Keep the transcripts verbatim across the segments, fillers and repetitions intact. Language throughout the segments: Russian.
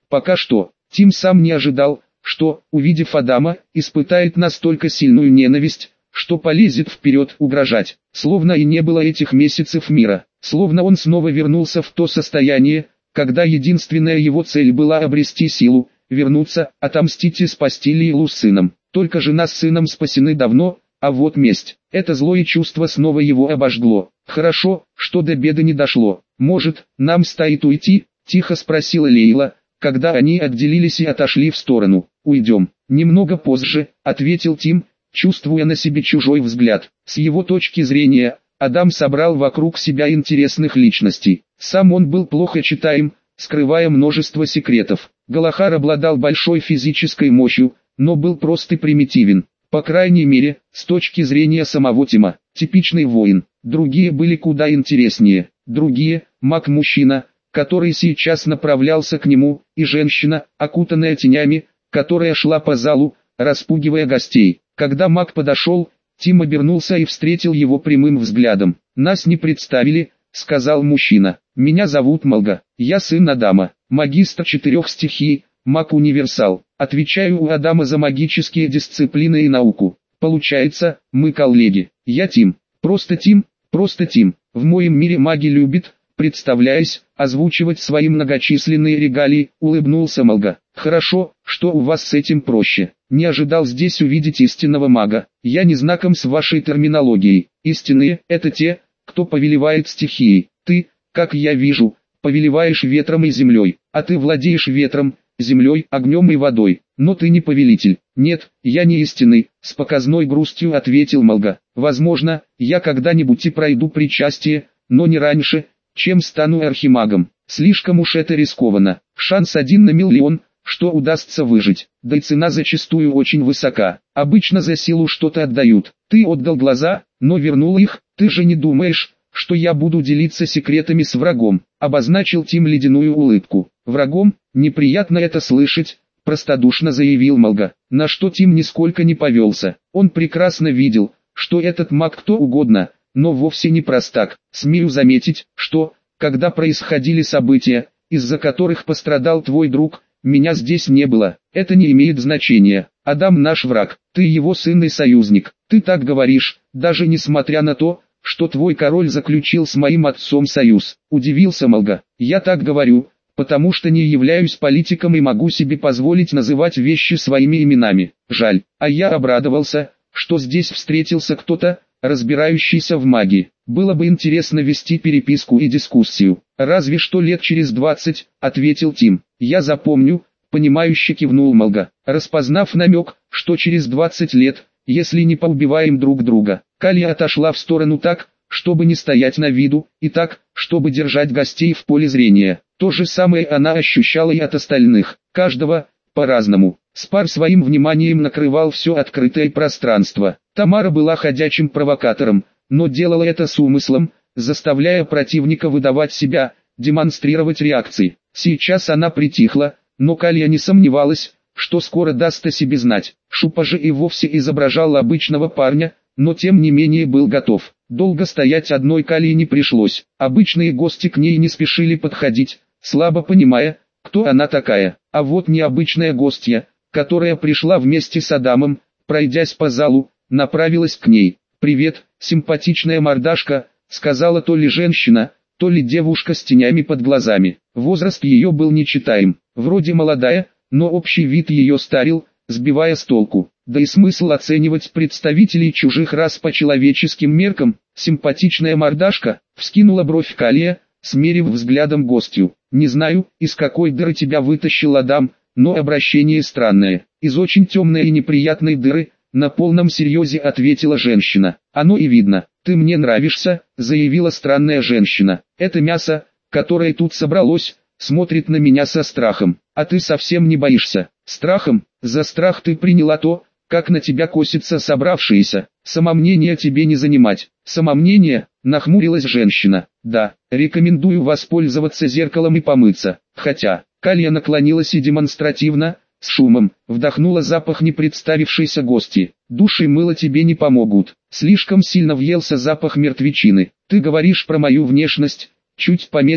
Пока что, Тим сам не ожидал, что, увидев Адама, испытает настолько сильную ненависть, что полезет вперед угрожать, словно и не было этих месяцев мира, словно он снова вернулся в то состояние, когда единственная его цель была обрести силу, вернуться, отомстить и спасти Лейлу с сыном. Только жена с сыном спасены давно, а вот месть, это злое чувство снова его обожгло. Хорошо, что до беды не дошло. Может, нам стоит уйти? Тихо спросила Лейла, когда они отделились и отошли в сторону. Уйдем. Немного позже, ответил Тим, чувствуя на себе чужой взгляд. С его точки зрения, Адам собрал вокруг себя интересных личностей. Сам он был плохо читаем, скрывая множество секретов. Галахар обладал большой физической мощью, но был прост и примитивен. По крайней мере, с точки зрения самого Тима, типичный воин. Другие были куда интереснее. Другие, маг-мужчина, который сейчас направлялся к нему, и женщина, окутанная тенями, которая шла по залу, распугивая гостей. Когда маг подошел, Тим обернулся и встретил его прямым взглядом. «Нас не представили», — сказал мужчина. «Меня зовут Малга, я сын Адама, магистр четырех стихий, маг-универсал. Отвечаю у Адама за магические дисциплины и науку. Получается, мы коллеги. Я Тим. Просто Тим, просто Тим. В моем мире маги любят, представляясь, озвучивать свои многочисленные регалии», — улыбнулся Малга. «Хорошо, что у вас с этим проще. Не ожидал здесь увидеть истинного мага. Я не знаком с вашей терминологией. Истинные — это те, кто повелевает стихией. Ты, как я вижу, повелеваешь ветром и землей, а ты владеешь ветром, землей, огнем и водой. Но ты не повелитель». «Нет, я не истинный», — с показной грустью ответил Малга. «Возможно, я когда-нибудь и пройду причастие, но не раньше, чем стану архимагом. Слишком уж это рискованно. Шанс один на миллион, что удастся выжить, да и цена зачастую очень высока. Обычно за силу что-то отдают. Ты отдал глаза, но вернул их. Ты же не думаешь, что я буду делиться секретами с врагом?» Обозначил Тим ледяную улыбку. «Врагом? Неприятно это слышать», — простодушно заявил Малга. На что Тим нисколько не повелся. Он прекрасно видел, что этот маг кто угодно, но вовсе не простак. Смею заметить, что, когда происходили события, из-за которых пострадал твой друг, меня здесь не было. Это не имеет значения. Адам наш враг, ты его сын и союзник. Ты так говоришь, даже несмотря на то, что твой король заключил с моим отцом союз. Удивился Малга. Я так говорю, потому что не являюсь политиком и могу себе позволить называть вещи своими именами. Жаль, а я обрадовался, что здесь встретился кто-то, разбирающийся в магии. Было бы интересно вести переписку и дискуссию. «Разве что лет через двадцать», — ответил Тим. «Я запомню», — понимающе кивнул Малга, распознав намек, что через двадцать лет, если не поубиваем друг друга. Калия отошла в сторону так, чтобы не стоять на виду, и так, чтобы держать гостей в поле зрения. То же самое она ощущала и от остальных, каждого, по-разному. Спар своим вниманием накрывал все открытое пространство. Тамара была ходячим провокатором, но делала это с умыслом, заставляя противника выдавать себя, демонстрировать реакции. Сейчас она притихла, но Калия не сомневалась, что скоро даст о себе знать. Шупа же и вовсе изображал обычного парня, но тем не менее был готов. Долго стоять одной Калии не пришлось. Обычные гости к ней не спешили подходить, слабо понимая, кто она такая. А вот необычная гостья, которая пришла вместе с Адамом, пройдясь по залу, направилась к ней. «Привет, симпатичная мордашка», — сказала то ли женщина, то ли девушка с тенями под глазами. Возраст ее был нечитаем, вроде молодая, но общий вид ее старил, сбивая с толку. Да и смысл оценивать представителей чужих рас по человеческим меркам. Симпатичная мордашка, вскинула бровь Калия, смерив взглядом гостью. «Не знаю, из какой дыры тебя вытащил Адам, но обращение странное. Из очень темной и неприятной дыры», — на полном серьезе ответила женщина. «Оно и видно. Ты мне нравишься», — заявила странная женщина. «Это мясо, которое тут собралось, смотрит на меня со страхом. А ты совсем не боишься». «Страхом? За страх ты приняла то, как на тебя косятся собравшиеся. Самомнение тебе не занимать». «Самомнение?» — нахмурилась женщина. «Да, рекомендую воспользоваться зеркалом и помыться. Хотя...» Калия наклонилась и демонстративно, с шумом, вдохнула запах непредставившейся гости. «Душ и мыло тебе не помогут. Слишком сильно въелся запах мертвечины. Ты говоришь про мою внешность?» Чуть помедлив,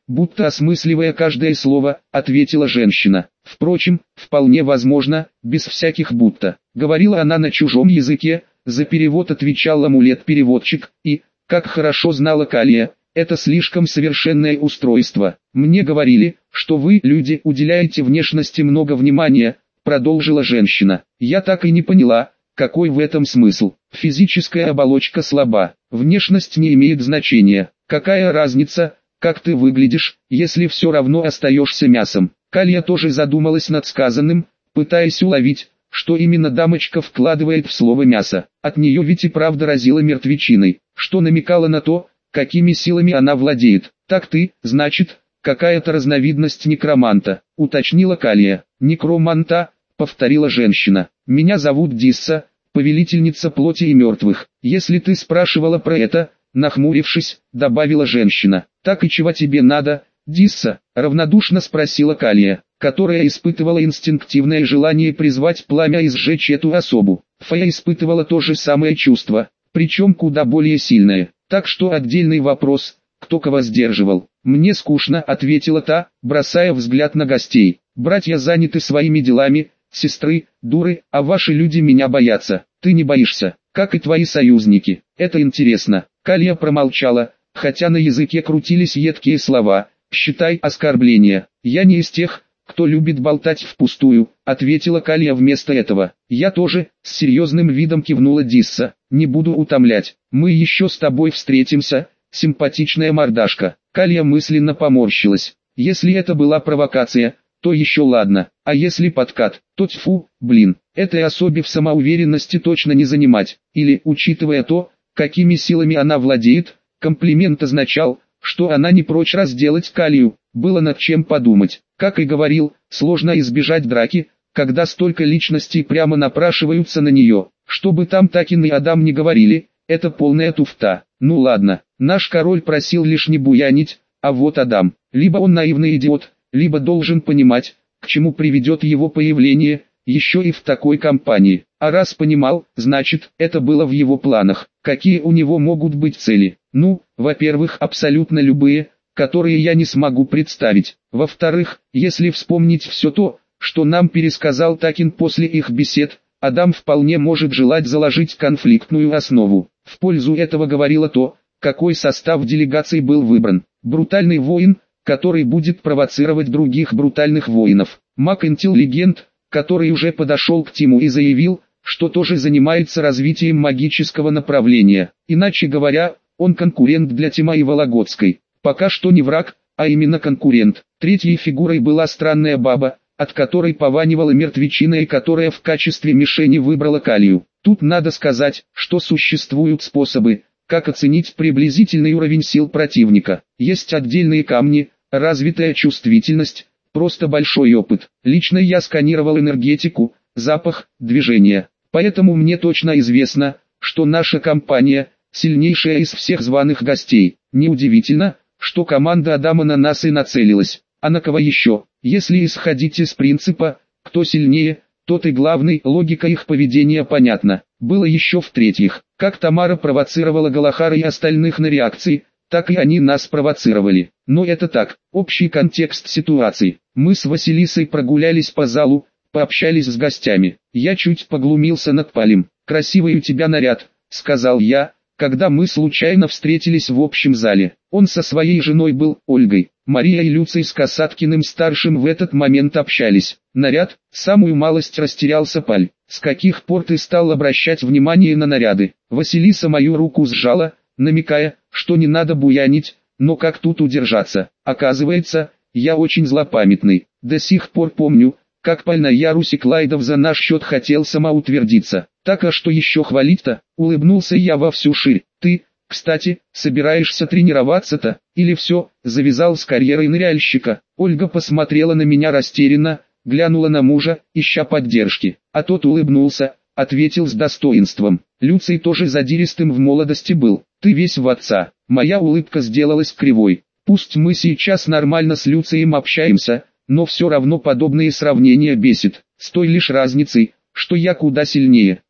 будто осмысливая каждое слово, ответила женщина. Впрочем, вполне возможно, без всяких будто. Говорила она на чужом языке, за перевод отвечал амулет-переводчик, и, как хорошо знала Калия, это слишком совершенное устройство. Мне говорили, что вы, люди, уделяете внешности много внимания, продолжила женщина. Я так и не поняла, какой в этом смысл. Физическая оболочка слаба, внешность не имеет значения. Какая разница, как ты выглядишь, если все равно остаешься мясом? Калия тоже задумалась над сказанным, пытаясь уловить, что именно дамочка вкладывает в слово «мясо». От нее ведь и правда разило мертвечиной, что намекало на то, какими силами она владеет. «Так ты, значит, какая-то разновидность некроманта», — уточнила Калия. «Некроманта», — повторила женщина. «Меня зовут Дисса, повелительница плоти и мертвых. Если ты спрашивала про это», — нахмурившись, добавила женщина. «Так и чего тебе надо, Дисса?» — равнодушно спросила Калия, которая испытывала инстинктивное желание призвать пламя и сжечь эту особу. Фая испытывала то же самое чувство, причем куда более сильное. Так что отдельный вопрос, кто кого сдерживал. «Мне скучно», — ответила та, бросая взгляд на гостей. «Братья заняты своими делами, сестры, дуры, а ваши люди меня боятся. Ты не боишься, как и твои союзники. Это интересно». Калия промолчала, хотя на языке крутились едкие слова, считай оскорбления. «Я не из тех, кто любит болтать впустую», — ответила Калия вместо этого. «Я тоже», — с серьезным видом кивнула Дисса. «Не буду утомлять, мы еще с тобой встретимся, симпатичная мордашка». Калия мысленно поморщилась. Если это была провокация, то еще ладно, а если подкат, то тьфу, блин, этой особе в самоуверенности точно не занимать. Или, учитывая то, какими силами она владеет, комплимент означал, что она не прочь разделать Калию. Было над чем подумать. Как и говорил, сложно избежать драки, когда столько личностей прямо напрашиваются на нее. Что бы там Такин и Адам не говорили, это полная туфта. Ну ладно, наш король просил лишь не буянить, а вот Адам, либо он наивный идиот, либо должен понимать, к чему приведет его появление, еще и в такой компании. А раз понимал, значит, это было в его планах. Какие у него могут быть цели? Ну, во-первых, абсолютно любые, которые я не смогу представить. Во-вторых, если вспомнить все то, что нам пересказал Такин после их бесед, Адам вполне может желать заложить конфликтную основу. В пользу этого говорило то, какой состав делегации был выбран. Брутальный воин, который будет провоцировать других брутальных воинов. Маг-интеллигент, который уже подошел к Тиму и заявил, что тоже занимается развитием магического направления. Иначе говоря, он конкурент для Тима и Вологодской. Пока что не враг, а именно конкурент. Третьей фигурой была странная баба, от которой пованивала мертвечиной, которая в качестве мишени выбрала Калию. Тут надо сказать, что существуют способы, как оценить приблизительный уровень сил противника. Есть отдельные камни, развитая чувствительность, просто большой опыт. Лично я сканировал энергетику, запах, движение. Поэтому мне точно известно, что наша компания – сильнейшая из всех званых гостей. Неудивительно, что команда Адама на нас и нацелилась. А на кого еще? Если исходить из принципа «кто сильнее», тот и главный, логика их поведения понятна. Было еще в-третьих, как Тамара провоцировала Галахара и остальных на реакции, так и они нас провоцировали. Но это так, общий контекст ситуации. Мы с Василисой прогулялись по залу, пообщались с гостями. Я чуть поглумился над Палем. «Красивый у тебя наряд», — сказал я, когда мы случайно встретились в общем зале. Он со своей женой был, Ольгой. Мария и Люций с Касаткиным старшим в этот момент общались. Наряд, самую малость растерялся Паль. «С каких пор ты стал обращать внимание на наряды?» Василиса мою руку сжала, намекая, что не надо буянить, но как тут удержаться? Оказывается, я очень злопамятный. До сих пор помню, как Паль на ярусе Клайдов за наш счет хотел самоутвердиться. Так а что еще хвалить-то? Улыбнулся я во всю ширь. Ты, кстати, собираешься тренироваться-то, или все, завязал с карьерой ныряльщика? Ольга посмотрела на меня растерянно, глянула на мужа, ища поддержки. А тот улыбнулся, ответил с достоинством. Люций тоже задиристым в молодости был. Ты весь в отца. Моя улыбка сделалась кривой. Пусть мы сейчас нормально с Люцием общаемся, но все равно подобные сравнения бесит. С той лишь разницей, что я куда сильнее.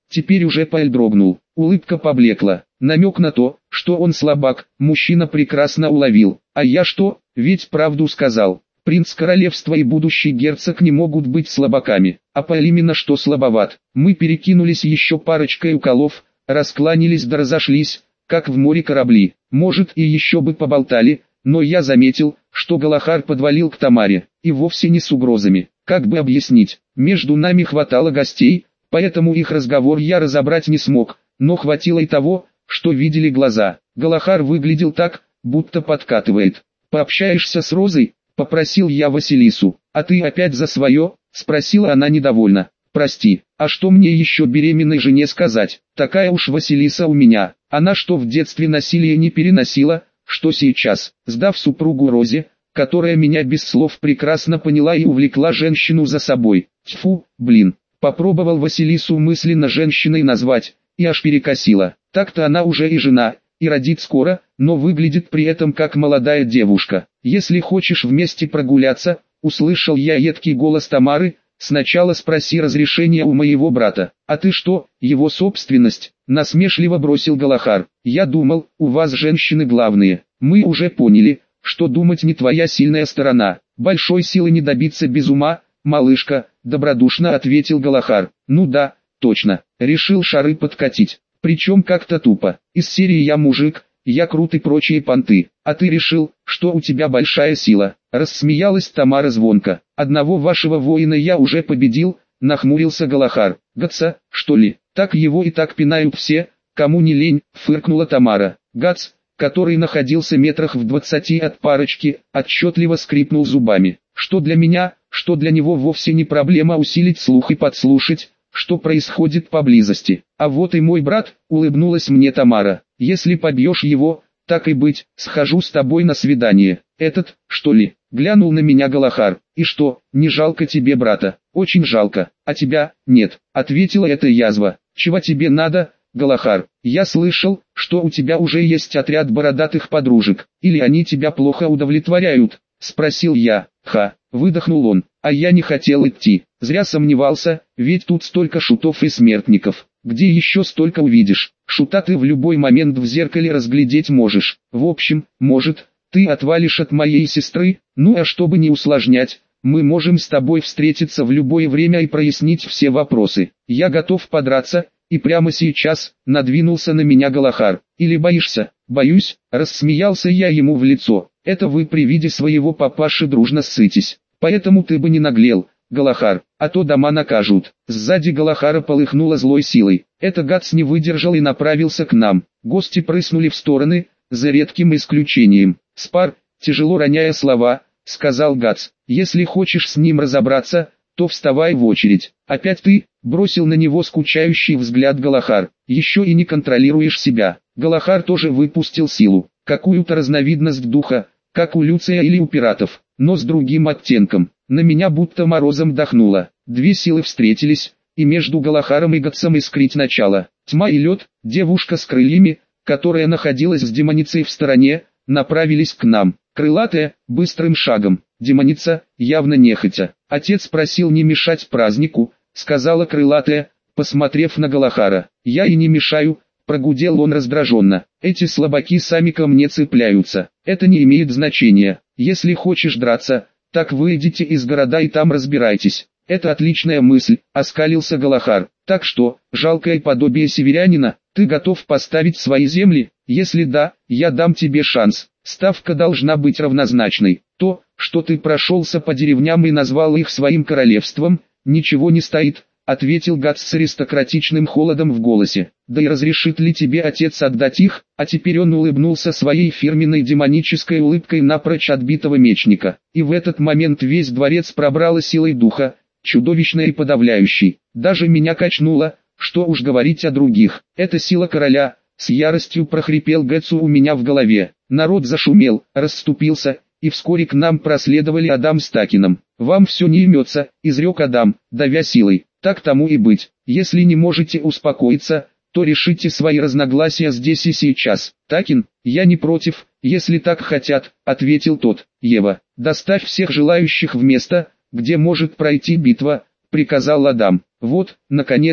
Теперь уже Паэль дрогнул, улыбка поблекла. Намек на то, что он слабак, мужчина прекрасно уловил. А я что, ведь правду сказал. Принц королевства и будущий герцог не могут быть слабаками, а Паэль именно что слабоват. Мы перекинулись еще парочкой уколов, раскланялись да разошлись, как в море корабли. Может и еще бы поболтали, но я заметил, что Галахар подвалил к Тамаре, и вовсе не с угрозами. Как бы объяснить, между нами хватало гостей, поэтому их разговор я разобрать не смог, но хватило и того, что видели глаза. Галахар выглядел так, будто подкатывает. «Пообщаешься с Розой?» — попросил я Василису. «А ты опять за свое?» — спросила она недовольно. «Прости, а что мне еще беременной жене сказать? Такая уж Василиса у меня. Она что в детстве насилие не переносила, что сейчас, сдав супругу Розе, которая меня без слов прекрасно поняла и увлекла женщину за собой. Тьфу, блин». Попробовал Василису мысленно женщиной назвать, и аж перекосила. Так-то она уже и жена, и родит скоро, но выглядит при этом как молодая девушка. «Если хочешь вместе прогуляться», — услышал я едкий голос Тамары, — «сначала спроси разрешения у моего брата». «А ты что, его собственность?» — насмешливо бросил Галахар. «Я думал, у вас женщины главные. Мы уже поняли, что думать не твоя сильная сторона. Большой силы не добиться без ума, малышка», — добродушно ответил Галахар. «Ну да, точно, решил шары подкатить. Причем как-то тупо. Из серии «Я мужик, я крут» и прочие понты. А ты решил, что у тебя большая сила». Рассмеялась Тамара звонко. «Одного вашего воина я уже победил», — нахмурился Галахар. «Гаца, что ли? Так его и так пинают все, кому не лень», — фыркнула Тамара. Гац, который находился метрах в двадцати от парочки, отчетливо скрипнул зубами. Что для меня, что для него вовсе не проблема усилить слух и подслушать, что происходит поблизости. «А вот и мой брат», — улыбнулась мне Тамара. «Если побьешь его, так и быть, схожу с тобой на свидание». «Этот, что ли?» — глянул на меня Галахар. «И что, не жалко тебе брата?» «Очень жалко, а тебя, нет», — ответила эта язва. «Чего тебе надо, Галахар? Я слышал, что у тебя уже есть отряд бородатых подружек. Или они тебя плохо удовлетворяют?» — спросил я. «Ха», — выдохнул он, — «а я не хотел идти. Зря сомневался, ведь тут столько шутов и смертников. Где еще столько увидишь? Шута ты в любой момент в зеркале разглядеть можешь. В общем, может, ты отвалишь от моей сестры? Ну а чтобы не усложнять, мы можем с тобой встретиться в любое время и прояснить все вопросы. Я готов подраться». И прямо сейчас надвинулся на меня Галахар. «Или боишься?» «Боюсь», — рассмеялся я ему в лицо. «Это вы при виде своего папаши дружно ссытесь. Поэтому ты бы не наглел, Галахар, а то дома накажут». Сзади Галахара полыхнуло злой силой. Это Гац не выдержал и направился к нам. Гости прыснули в стороны, за редким исключением. «Спар», тяжело роняя слова, сказал Гац. «Если хочешь с ним разобраться, то вставай в очередь». «Опять ты?» — бросил на него скучающий взгляд Галахар. «Еще и не контролируешь себя». Галахар тоже выпустил силу, какую-то разновидность духа, как у Люция или у пиратов, но с другим оттенком. На меня будто морозом дохнуло. Две силы встретились, и между Галахаром и Гатсом искрить начало. Тьма и лед, девушка с крыльями, которая находилась с демоницей в стороне, направились к нам. Крылатая, быстрым шагом, демоница, явно нехотя. «Отец просил не мешать празднику», — сказала крылатая, посмотрев на Галахара. «Я и не мешаю», — прогудел он раздраженно. «Эти слабаки сами ко мне цепляются. Это не имеет значения. Если хочешь драться, так выйдите из города и там разбирайтесь». «Это отличная мысль», — оскалился Галахар. «Так что, жалкое подобие северянина, ты готов поставить свои земли? Если да, я дам тебе шанс. Ставка должна быть равнозначной. То, что ты прошелся по деревням и назвал их своим королевством, ничего не стоит», — ответил Гац с аристократичным холодом в голосе. «Да и разрешит ли тебе отец отдать их?» А теперь он улыбнулся своей фирменной демонической улыбкой напрочь отбитого мечника. И в этот момент весь дворец пробрало силой духа, чудовищной и подавляющей. Даже меня качнуло, что уж говорить о других. «Это сила короля», — с яростью прохрипел Гэцу у меня в голове. Народ зашумел, расступился, и вскоре к нам проследовали Адам с Такином. «Вам все не имется», — изрек Адам, давя силой. «Так тому и быть. Если не можете успокоиться, то решите свои разногласия здесь и сейчас». «Такин, я не против, если так хотят», — ответил тот. «Ева, доставь всех желающих в место, где может пройти битва», — приказал Адам. «Вот, наконец-то».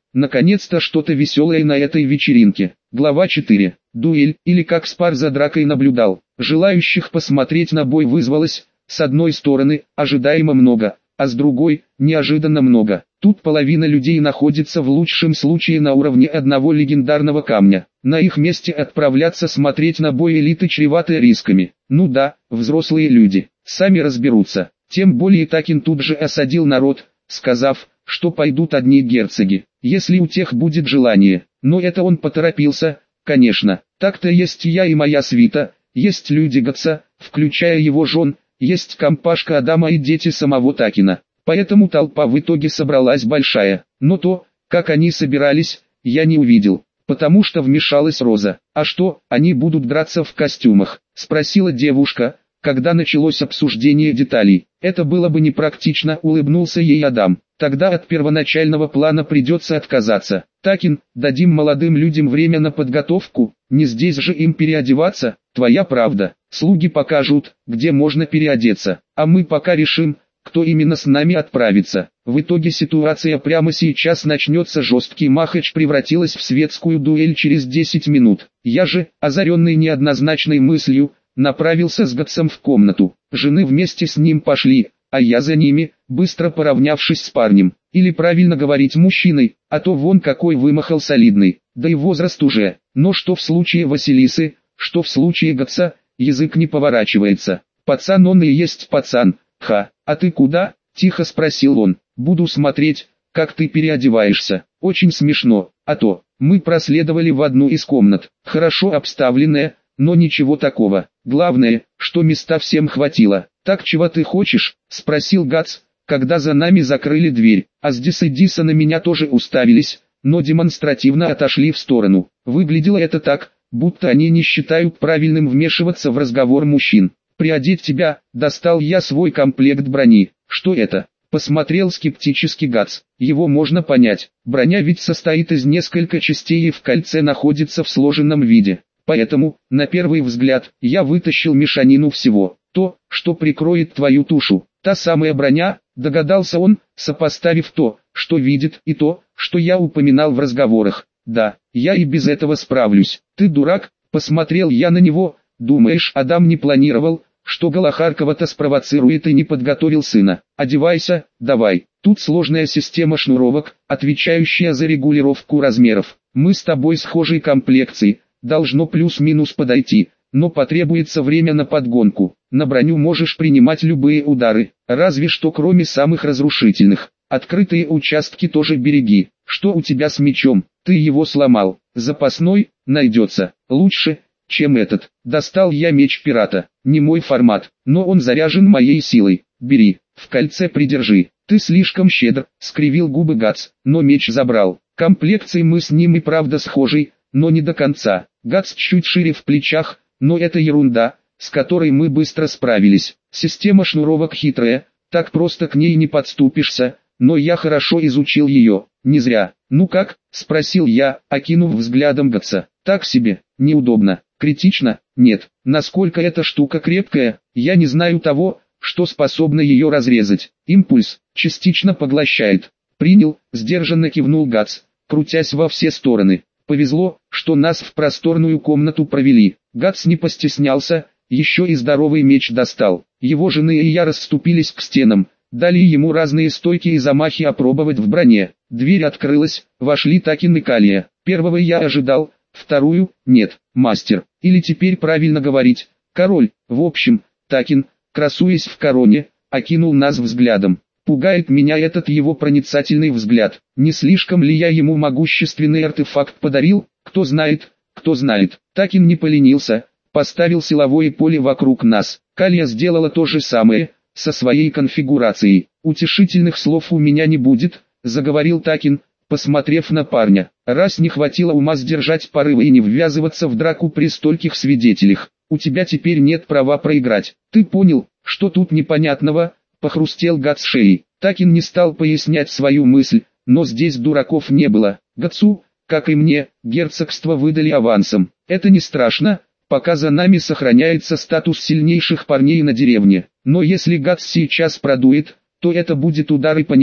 Наконец-то что-то веселое на этой вечеринке. Глава четыре. Дуэль, или как спар за дракой наблюдал. Желающих посмотреть на бой вызвалось, с одной стороны, ожидаемо много, а с другой, неожиданно много. Тут половина людей находится в лучшем случае на уровне одного легендарного камня. На их месте отправляться смотреть на бой элиты чревато рисками. Ну да, взрослые люди, сами разберутся. Тем более Такин тут же осадил народ, сказав, что пойдут одни герцоги, если у тех будет желание. Но это он поторопился, конечно. Так-то есть я и моя свита, есть люди Гатса, включая его жен, есть компашка Адама и дети самого Такина. Поэтому толпа в итоге собралась большая. Но то, как они собирались, я не увидел, потому что вмешалась Роза. «А что, они будут драться в костюмах?» – спросила девушка, когда началось обсуждение деталей. «Это было бы непрактично», – улыбнулся ей Адам. «Тогда от первоначального плана придется отказаться. Такин, дадим молодым людям время на подготовку, не здесь же им переодеваться». «Твоя правда, слуги покажут, где можно переодеться, а мы пока решим, кто именно с нами отправится». В итоге ситуация прямо сейчас начнется. Жесткий махач превратилась в светскую дуэль через десять минут. Я же, озаренный неоднозначной мыслью, направился с Гатсом в комнату. Жены вместе с ним пошли, а я за ними, быстро поравнявшись с парнем. Или правильно говорить мужчиной, а то вон какой вымахал солидный, да и возраст уже. Но что в случае Василисы, что в случае Гатса, язык не поворачивается. Пацан он и есть пацан. «Ха, а ты куда?» – тихо спросил он. «Буду смотреть, как ты переодеваешься. Очень смешно, а то, мы проследовали в одну из комнат, хорошо обставленная, но ничего такого. Главное, что места всем хватило. Так чего ты хочешь?» – спросил Гатс, когда за нами закрыли дверь. Аздис и Диса на меня тоже уставились, но демонстративно отошли в сторону. Выглядело это так, будто они не считают правильным вмешиваться в разговор мужчин. «Приодеть тебя», — достал я свой комплект брони. «Что это?» — посмотрел скептически Гатс. «Его можно понять. Броня ведь состоит из нескольких частей и в кольце находится в сложенном виде. Поэтому, на первый взгляд, я вытащил мешанину всего. То, что прикроет твою тушу. Та самая броня», — догадался он, сопоставив то, что видит, и то, что я упоминал в разговорах. «Да, я и без этого справлюсь». «Ты дурак?» — посмотрел я на него. «Думаешь, Адам не планировал, что Галахаркова-то спровоцирует и не подготовил сына? Одевайся, давай». Тут сложная система шнуровок, отвечающая за регулировку размеров. Мы с тобой схожей комплекции, должно плюс-минус подойти, но потребуется время на подгонку. На броню можешь принимать любые удары, разве что кроме самых разрушительных. Открытые участки тоже береги. Что у тебя с мечом? Ты его сломал. Запасной найдется. Лучше, чем этот. Достал я меч пирата. Не мой формат, но он заряжен моей силой. Бери, в кольце придержи. Ты слишком щедр, скривил губы Гатс, но меч забрал. Комплекцией мы с ним и правда схожи, но не до конца. Гатс чуть шире в плечах, но это ерунда, с которой мы быстро справились. Система шнуровок хитрая, так просто к ней не подступишься, но я хорошо изучил ее. Не зря. «Ну как?» – спросил я, окинув взглядом Гатса. «Так себе, неудобно. Критично? Нет. Насколько эта штука крепкая, я не знаю того, что способно ее разрезать. Импульс частично поглощает». «Принял», – сдержанно кивнул Гатс, крутясь во все стороны. «Повезло, что нас в просторную комнату провели». Гатс не постеснялся, еще и здоровый меч достал. Его жены и я расступились к стенам, дали ему разные стойки и замахи опробовать в броне. Дверь открылась, вошли Такин и Калия. Первого я ожидал, вторую – нет. Мастер, или теперь правильно говорить, король. В общем, Такин, красуясь в короне, окинул нас взглядом. Пугает меня этот его проницательный взгляд. Не слишком ли я ему могущественный артефакт подарил? Кто знает, кто знает. Такин не поленился, поставил силовое поле вокруг нас. Калия сделала то же самое, со своей конфигурацией. «Утешительных слов у меня не будет», — заговорил Такин, посмотрев на парня. «Раз не хватило ума сдержать порывы и не ввязываться в драку при стольких свидетелях, у тебя теперь нет права проиграть. Ты понял, что тут непонятного?» — похрустел Гатс шеей. Такин не стал пояснять свою мысль, но здесь дураков не было. Гатсу, как и мне, герцогство выдали авансом. Это не страшно, пока за нами сохраняется статус сильнейших парней на деревне. Но если Гатс сейчас продует, то это будет удар и по нему,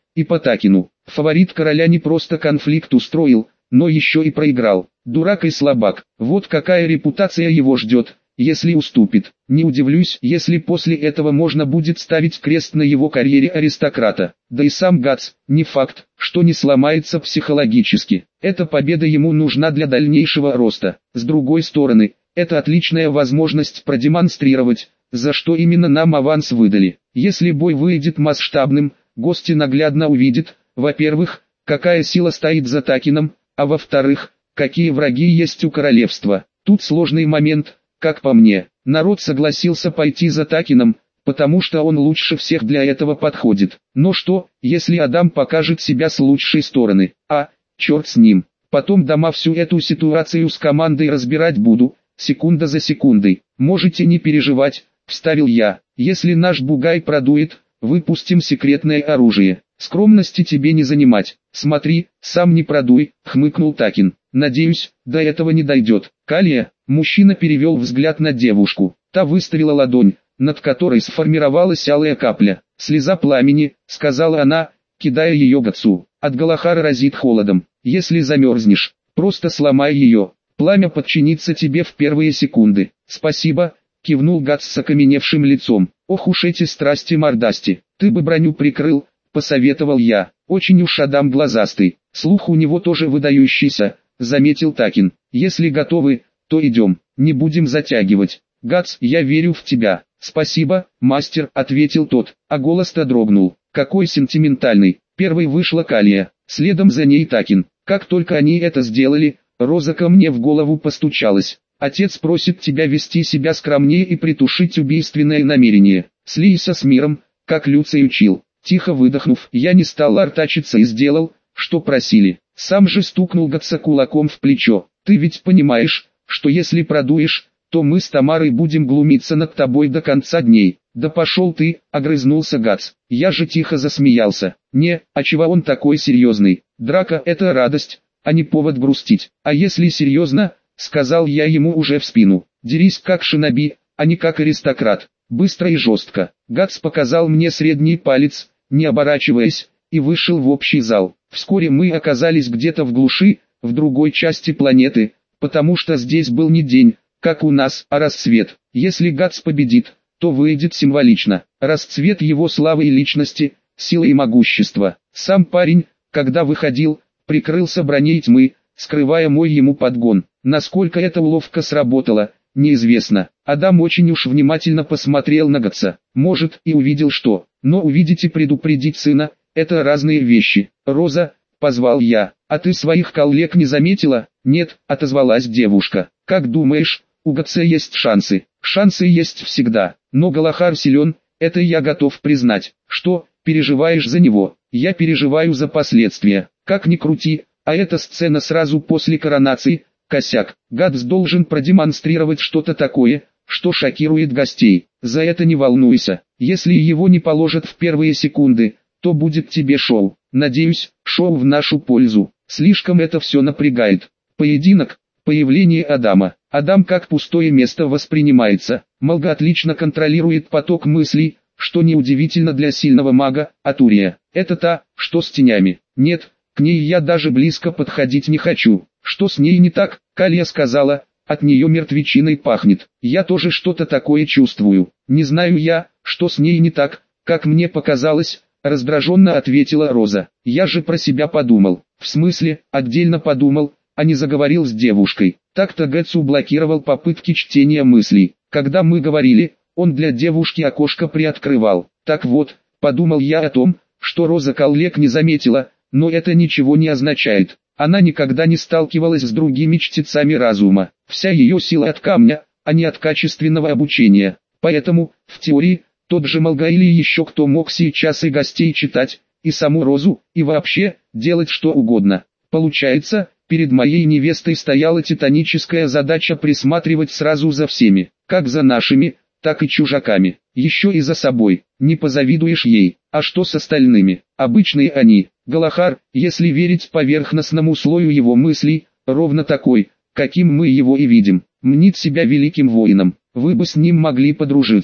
и по Такину. Фаворит короля не просто конфликт устроил, но еще и проиграл. Дурак и слабак, вот какая репутация его ждет, если уступит. Не удивлюсь, если после этого можно будет ставить крест на его карьере аристократа. Да и сам Гац, не факт, что не сломается психологически. Эта победа ему нужна для дальнейшего роста. С другой стороны, это отличная возможность продемонстрировать, за что именно нам аванс выдали. Если бой выйдет масштабным, гости наглядно увидят, во-первых, какая сила стоит за Такином, а во-вторых, какие враги есть у королевства. Тут сложный момент, как по мне. Народ согласился пойти за Такином, потому что он лучше всех для этого подходит. Но что, если Адам покажет себя с лучшей стороны? А, черт с ним. Потом дома всю эту ситуацию с командой разбирать буду, секунда за секундой. Можете не переживать, вставил я. Если наш бугай продует, выпустим секретное оружие. Скромности тебе не занимать. Смотри, сам не продуй, хмыкнул Такин. Надеюсь, до этого не дойдет. Калия, мужчина перевел взгляд на девушку. Та выставила ладонь, над которой сформировалась алая капля. Слеза пламени, сказала она, кидая ее Гацу. От Галахара разит холодом. Если замерзнешь, просто сломай ее. Пламя подчинится тебе в первые секунды. Спасибо, кивнул Гац с окаменевшим лицом. Ох уж эти страсти-мордасти. Ты бы броню прикрыл, посоветовал я. Очень уж Адам глазастый. Слух у него тоже выдающийся, заметил Такин. Если готовы, то идем, не будем затягивать. Гац, я верю в тебя. Спасибо, мастер, ответил тот, а голос-то дрогнул. Какой сентиментальный. Первой вышла Калия, следом за ней Такин. Как только они это сделали, Роза ко мне в голову постучалась. Отец просит тебя вести себя скромнее и притушить убийственное намерение. Слейся с миром, как Люций учил. Тихо выдохнув, я не стал артачиться и сделал, что просили. Сам же стукнул Гаца кулаком в плечо. Ты ведь понимаешь, что если продуешь, то мы с Тамарой будем глумиться над тобой до конца дней. Да пошел ты, огрызнулся Гац. Я же тихо засмеялся. Не, а чего он такой серьезный? Драка — это радость, а не повод грустить. А если серьезно, сказал я ему уже в спину, дерись как шиноби, а не как аристократ. Быстро и жестко. Гац показал мне средний палец, не оборачиваясь, и вышел в общий зал. Вскоре мы оказались где-то в глуши, в другой части планеты, потому что здесь был не день, как у нас, а рассвет. Если Гац победит, то выйдет символично. Расцвет его славы и личности, силы и могущества. Сам парень, когда выходил, прикрылся броней тьмы, скрывая мой ему подгон. Насколько это уловка сработала, неизвестно. Адам очень уж внимательно посмотрел на Гаца. Может, и увидел что, но увидеть и предупредить сына – это разные вещи. «Роза», – позвал я, – «а ты своих коллег не заметила?» «Нет», – отозвалась девушка. «Как думаешь, у Гаца есть шансы?» «Шансы есть всегда, но Галахар силен, это я готов признать». «Что, переживаешь за него?» «Я переживаю за последствия. Как ни крути, а эта сцена сразу после коронации – косяк. Гац должен продемонстрировать что-то такое, что шокирует гостей. За это не волнуйся. Если его не положат в первые секунды, то будет тебе шоу. Надеюсь, шоу в нашу пользу. Слишком это все напрягает. Поединок, появление Адама. Адам как пустое место воспринимается. Малга отлично контролирует поток мыслей, что неудивительно для сильного мага. Атурия. Это та, что с тенями. Нет, к ней я даже близко подходить не хочу. Что с ней не так? Калия сказала, от нее мертвечиной пахнет. Я тоже что-то такое чувствую. Не знаю я, что с ней не так, как мне показалось, раздраженно ответила Роза. Я же про себя подумал. В смысле, отдельно подумал, а не заговорил с девушкой. Так-то Гэцу блокировал попытки чтения мыслей. Когда мы говорили, он для девушки окошко приоткрывал. Так вот, подумал я о том, что Роза коллег не заметила, но это ничего не означает. Она никогда не сталкивалась с другими чтецами разума. Вся ее сила от камня, а не от качественного обучения. Поэтому, в теории, тот же Малга или еще кто мог сейчас и гостей читать, и саму Розу, и вообще, делать что угодно. Получается, перед моей невестой стояла титаническая задача присматривать сразу за всеми, как за нашими, так и чужаками. Еще и за собой. Не позавидуешь ей. А что с остальными? Обычные они. Галахар, если верить поверхностному слою его мыслей, ровно такой, каким мы его и видим. Мнит себя великим воином. Вы бы с ним могли подружиться.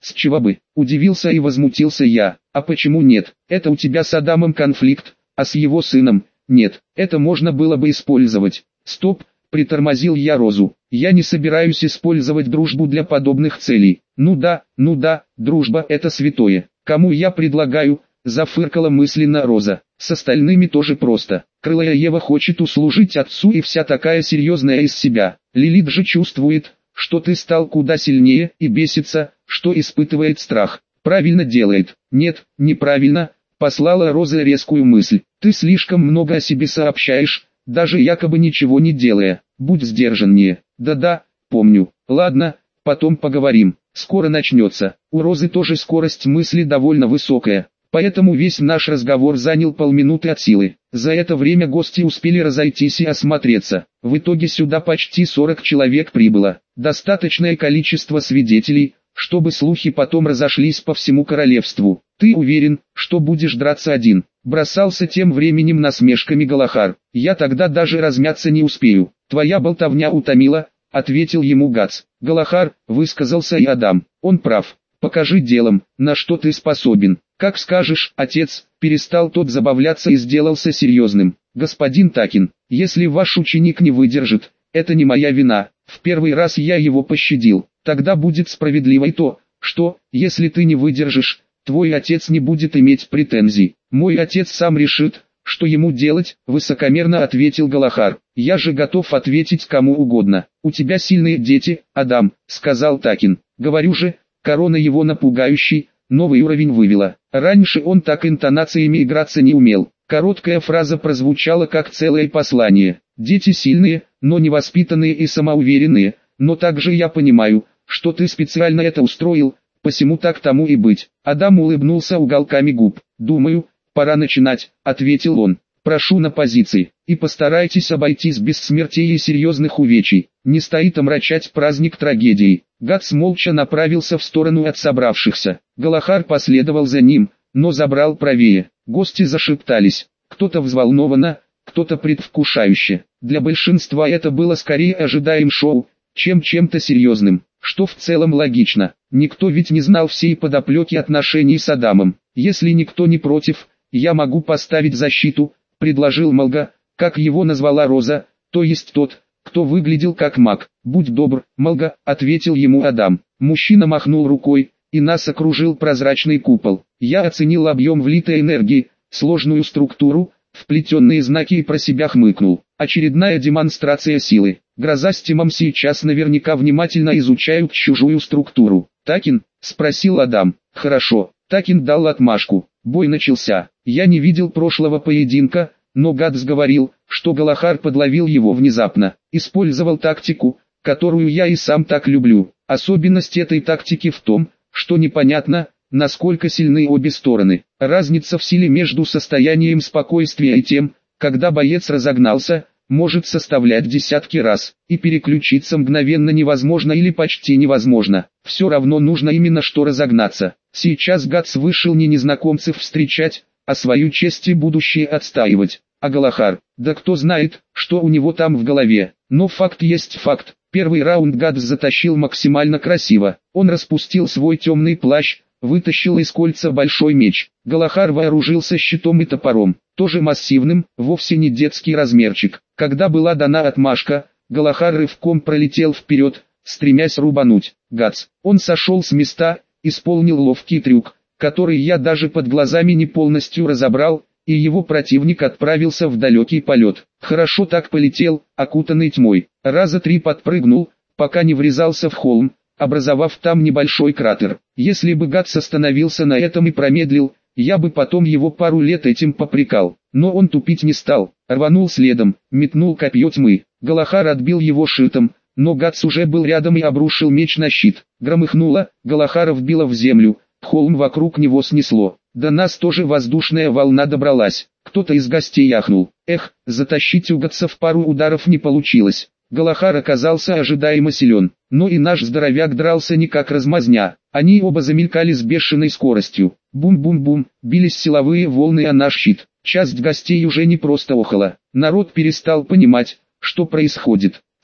С чего бы? Удивился и возмутился я. А почему нет? Это у тебя с Адамом конфликт, а с его сыном нет. Это можно было бы использовать. Стоп, притормозил я Розу. Я не собираюсь использовать дружбу для подобных целей. Ну да, ну да, дружба это святое. Кому я предлагаю? Зафыркала мысленно Роза. С остальными тоже просто. Крылая Ева хочет услужить отцу и вся такая серьезная из себя. Лилит же чувствует, что ты стал куда сильнее и бесится, что испытывает страх. Правильно делает. Нет, неправильно. Послала Роза резкую мысль. Ты слишком много о себе сообщаешь, даже якобы ничего не делая. Будь сдержаннее. Да-да, помню. Ладно, потом поговорим. Скоро начнется. У Розы тоже скорость мысли довольно высокая. Поэтому весь наш разговор занял полминуты от силы. За это время гости успели разойтись и осмотреться. В итоге сюда почти сорок человек прибыло. Достаточное количество свидетелей, чтобы слухи потом разошлись по всему королевству. Ты уверен, что будешь драться один? Бросался тем временем насмешками Галахар. Я тогда даже размяться не успею. Твоя болтовня утомила, ответил ему Гац. Галахар, высказался и Адам. Он прав. Покажи делом, на что ты способен. Как скажешь, отец, перестал тот забавляться и сделался серьезным. Господин Такин, если ваш ученик не выдержит, это не моя вина. В первый раз я его пощадил. Тогда будет справедливо и то, что, если ты не выдержишь, твой отец не будет иметь претензий. Мой отец сам решит, что ему делать, высокомерно ответил Галахар. Я же готов ответить кому угодно. У тебя сильные дети, Адам, сказал Такин. Говорю же, корона его напугающий, новый уровень вывела. Раньше он так интонациями играться не умел. Короткая фраза прозвучала как целое послание. Дети сильные, но невоспитанные и самоуверенные, но также я понимаю, что ты специально это устроил, посему так тому и быть. Адам улыбнулся уголками губ. Думаю, пора начинать, ответил он. Прошу на позиции, и постарайтесь обойтись без смертей и серьезных увечий. Не стоит омрачать праздник трагедией. Гац молча направился в сторону от собравшихся. Галахар последовал за ним, но забрал правее. Гости зашептались. Кто-то взволнованно, кто-то предвкушающе. Для большинства это было скорее ожидаем шоу, чем чем-то серьезным, что в целом логично. Никто ведь не знал всей подоплеки отношений с Адамом. Если никто не против, я могу поставить защиту, предложил Малга, как его назвала Роза, то есть тот, кто выглядел как маг. Будь добр, Малга, ответил ему Адам. Мужчина махнул рукой, и нас окружил прозрачный купол. Я оценил объем влитой энергии, сложную структуру, вплетенные знаки и про себя хмыкнул. Очередная демонстрация силы. Гроза с Тимом сейчас наверняка внимательно изучают чужую структуру. Такин? Спросил Адам. Хорошо. Такин дал отмашку. Бой начался. Я не видел прошлого поединка, но Гадс говорил, что Галахар подловил его внезапно. Использовал тактику, которую я и сам так люблю. Особенность этой тактики в том, что непонятно, насколько сильны обе стороны. Разница в силе между состоянием спокойствия и тем, когда боец разогнался, может составлять десятки раз, и переключиться мгновенно невозможно или почти невозможно. Все равно нужно именно что разогнаться. Сейчас Гац вышел не незнакомцев встречать, а свою честь и будущее отстаивать. А Галахар, да кто знает, что у него там в голове. Но факт есть факт. Первый раунд Гац затащил максимально красиво. Он распустил свой темный плащ, вытащил из кольца большой меч. Галахар вооружился щитом и топором, тоже массивным, вовсе не детский размерчик. Когда была дана отмашка, Галахар рывком пролетел вперед, стремясь рубануть. Гац, он сошел с места, исполнил ловкий трюк, который я даже под глазами не полностью разобрал, и его противник отправился в далекий полет. Хорошо так полетел, окутанный тьмой. Раза три подпрыгнул, пока не врезался в холм, образовав там небольшой кратер. Если бы Гац остановился на этом и промедлил, я бы потом его пару лет этим попрекал. Но он тупить не стал, рванул следом, метнул копье тьмы. Галахар отбил его шитом, но Гац уже был рядом и обрушил меч на щит. Громыхнуло, Галахара вбило в землю, холм вокруг него снесло. До нас тоже воздушная волна добралась. Кто-то из гостей ахнул. Эх, затащить у Гатса в пару ударов не получилось. Галахар оказался ожидаемо силен, но и наш здоровяк дрался не как размазня. Они оба замелькали с бешеной скоростью. Бум-бум-бум, бились силовые волны о наш щит. Часть гостей уже не просто охала. Народ перестал понимать, что происходит.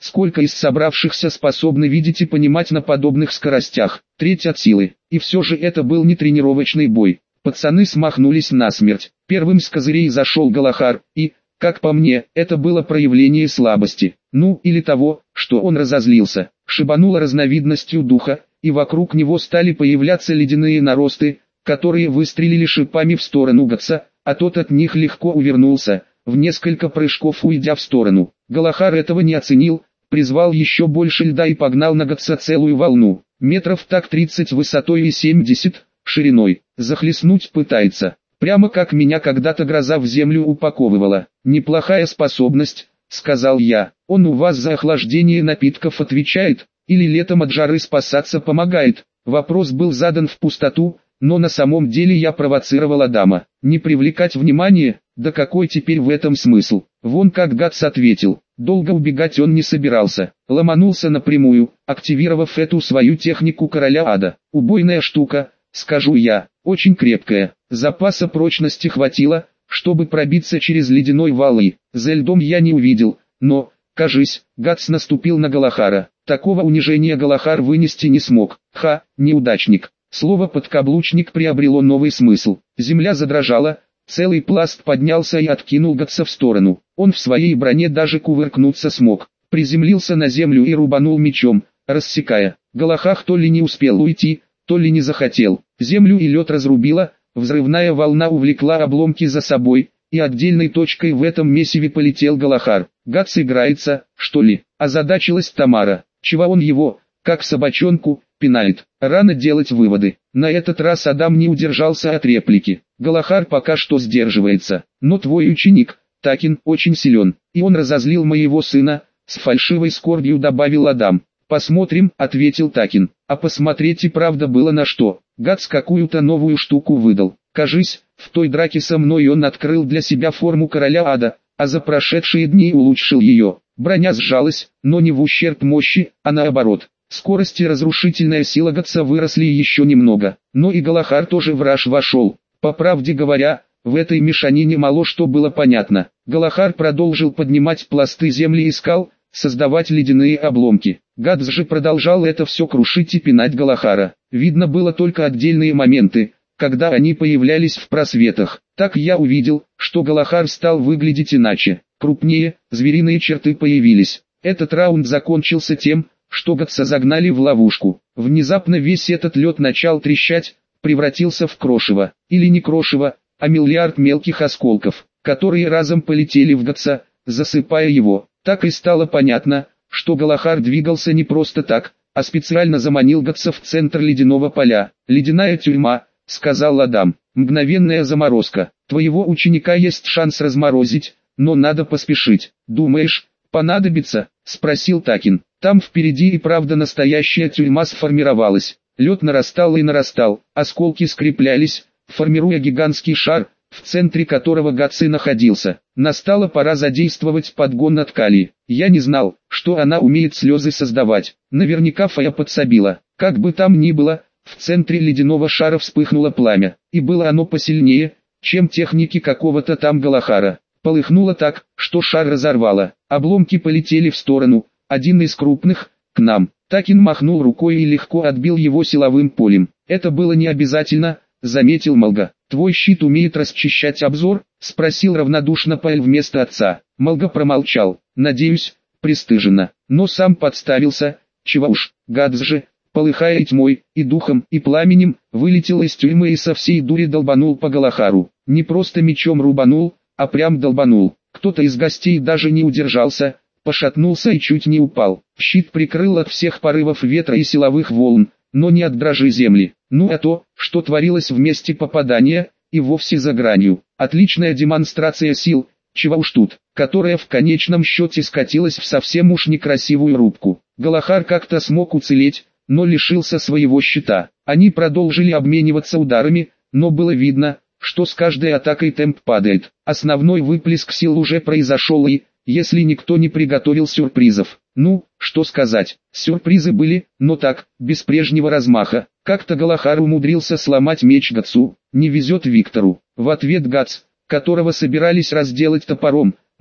Сколько из собравшихся способны видеть и понимать на подобных скоростях? Треть от силы. И все же это был не тренировочный бой. Пацаны смахнулись насмерть. Первым с козырей зашел Галахар, и, как по мне, это было проявление слабости. Ну, или того, что он разозлился. Шибануло разновидностью духа, и вокруг него стали появляться ледяные наросты, которые выстрелили шипами в сторону Гатса, а тот от них легко увернулся, в несколько прыжков уйдя в сторону. Галахар этого не оценил, призвал еще больше льда и погнал на Гатса целую волну, метров так тридцать высотой и семьдесят шириной. Захлестнуть пытается, прямо как меня когда-то гроза в землю упаковывала. Неплохая способность, сказал я. Он у вас за охлаждение напитков отвечает, или летом от жары спасаться помогает? Вопрос был задан в пустоту, но на самом деле я провоцировал Адама. Не привлекать внимание, да какой теперь в этом смысл? Вон как Гатс ответил. Долго убегать он не собирался, ломанулся напрямую, активировав эту свою технику короля ада. Убойная штука, скажу я, очень крепкая. Запаса прочности хватило, чтобы пробиться через ледяной валы. За льдом я не увидел, но, кажись, Гатс наступил на Галахара. Такого унижения Галахар вынести не смог. Ха, неудачник. Слово «подкаблучник» приобрело новый смысл. Земля задрожала, целый пласт поднялся и откинул Гатса в сторону. Он в своей броне даже кувыркнуться смог. Приземлился на землю и рубанул мечом, рассекая. Галахар то ли не успел уйти, то ли не захотел. Землю и лед разрубила, взрывная волна увлекла обломки за собой, и отдельной точкой в этом месиве полетел Галахар. Гатс играется, что ли? Озадачилась Тамара. Чего он его, как собачонку, пинает? Рано делать выводы. На этот раз Адам не удержался от реплики. Галахар пока что сдерживается, но твой ученик, Такин, очень силен, и он разозлил моего сына, с фальшивой скорбью добавил Адам. Посмотрим, ответил Такин. А посмотреть и правда было на что. Гатс какую-то новую штуку выдал. Кажись, в той драке со мной он открыл для себя форму короля ада, а за прошедшие дни улучшил ее. Броня сжалась, но не в ущерб мощи, а наоборот. Скорость и разрушительная сила Гатса выросли еще немного, но и Галахар тоже в раж вошел. По правде говоря, в этой мешанине мало что было понятно. Галахар продолжил поднимать пласты земли и скал, создавать ледяные обломки. Гатс же продолжал это все крушить и пинать Галахара. Видно было только отдельные моменты, когда они появлялись в просветах. Так я увидел, что Галахар стал выглядеть иначе, крупнее, звериные черты появились. Этот раунд закончился тем, что Гатса загнали в ловушку. Внезапно весь этот лед начал трещать, превратился в крошево, или не крошево, а миллиард мелких осколков, которые разом полетели в Гатса, засыпая его. Так и стало понятно, что Галахар двигался не просто так, а специально заманил Гатса в центр ледяного поля. «Ледяная тюрьма», — сказал Адам, — «мгновенная заморозка. Твоего ученика есть шанс разморозить, но надо поспешить». «Думаешь, понадобится?» — спросил Такин. Там впереди и правда настоящая тюрьма сформировалась. Лед нарастал и нарастал, осколки скреплялись, формируя гигантский шар, в центре которого Гатс и находился. Настала пора задействовать подгон от Кали. Я не знал, что она умеет слезы создавать. Наверняка Фая подсобила. Как бы там ни было, в центре ледяного шара вспыхнуло пламя, и было оно посильнее, чем техники какого-то там Галахара. Полыхнуло так, что шар разорвало. Обломки полетели в сторону, один из крупных, к нам. Такин махнул рукой и легко отбил его силовым полем. Это было не обязательно, заметил Малга. «Твой щит умеет расчищать обзор?» — спросил равнодушно Пэль вместо отца. Малга промолчал. «Надеюсь, пристыженно, но сам подставился, чего уж, Гатс же, полыхая тьмой, и духом, и пламенем, вылетел из тюрьмы и со всей дури долбанул по Галахару. Не просто мечом рубанул, а прям долбанул. Кто-то из гостей даже не удержался, пошатнулся и чуть не упал. Щит прикрыл от всех порывов ветра и силовых волн, но не от дрожи земли. Ну а то, что творилось в месте попадания, и вовсе за гранью. Отличная демонстрация сил, чего уж тут, которая в конечном счете скатилась в совсем уж некрасивую рубку. Галахар как-то смог уцелеть, но лишился своего щита. Они продолжили обмениваться ударами, но было видно, что с каждой атакой темп падает. Основной выплеск сил уже произошел и, если никто не приготовил сюрпризов. Ну, что сказать, сюрпризы были, но так, без прежнего размаха. Как-то Галахар умудрился сломать меч Гатсу. Не везет Виктору. В ответ Гатс, которого собирались разделать топором,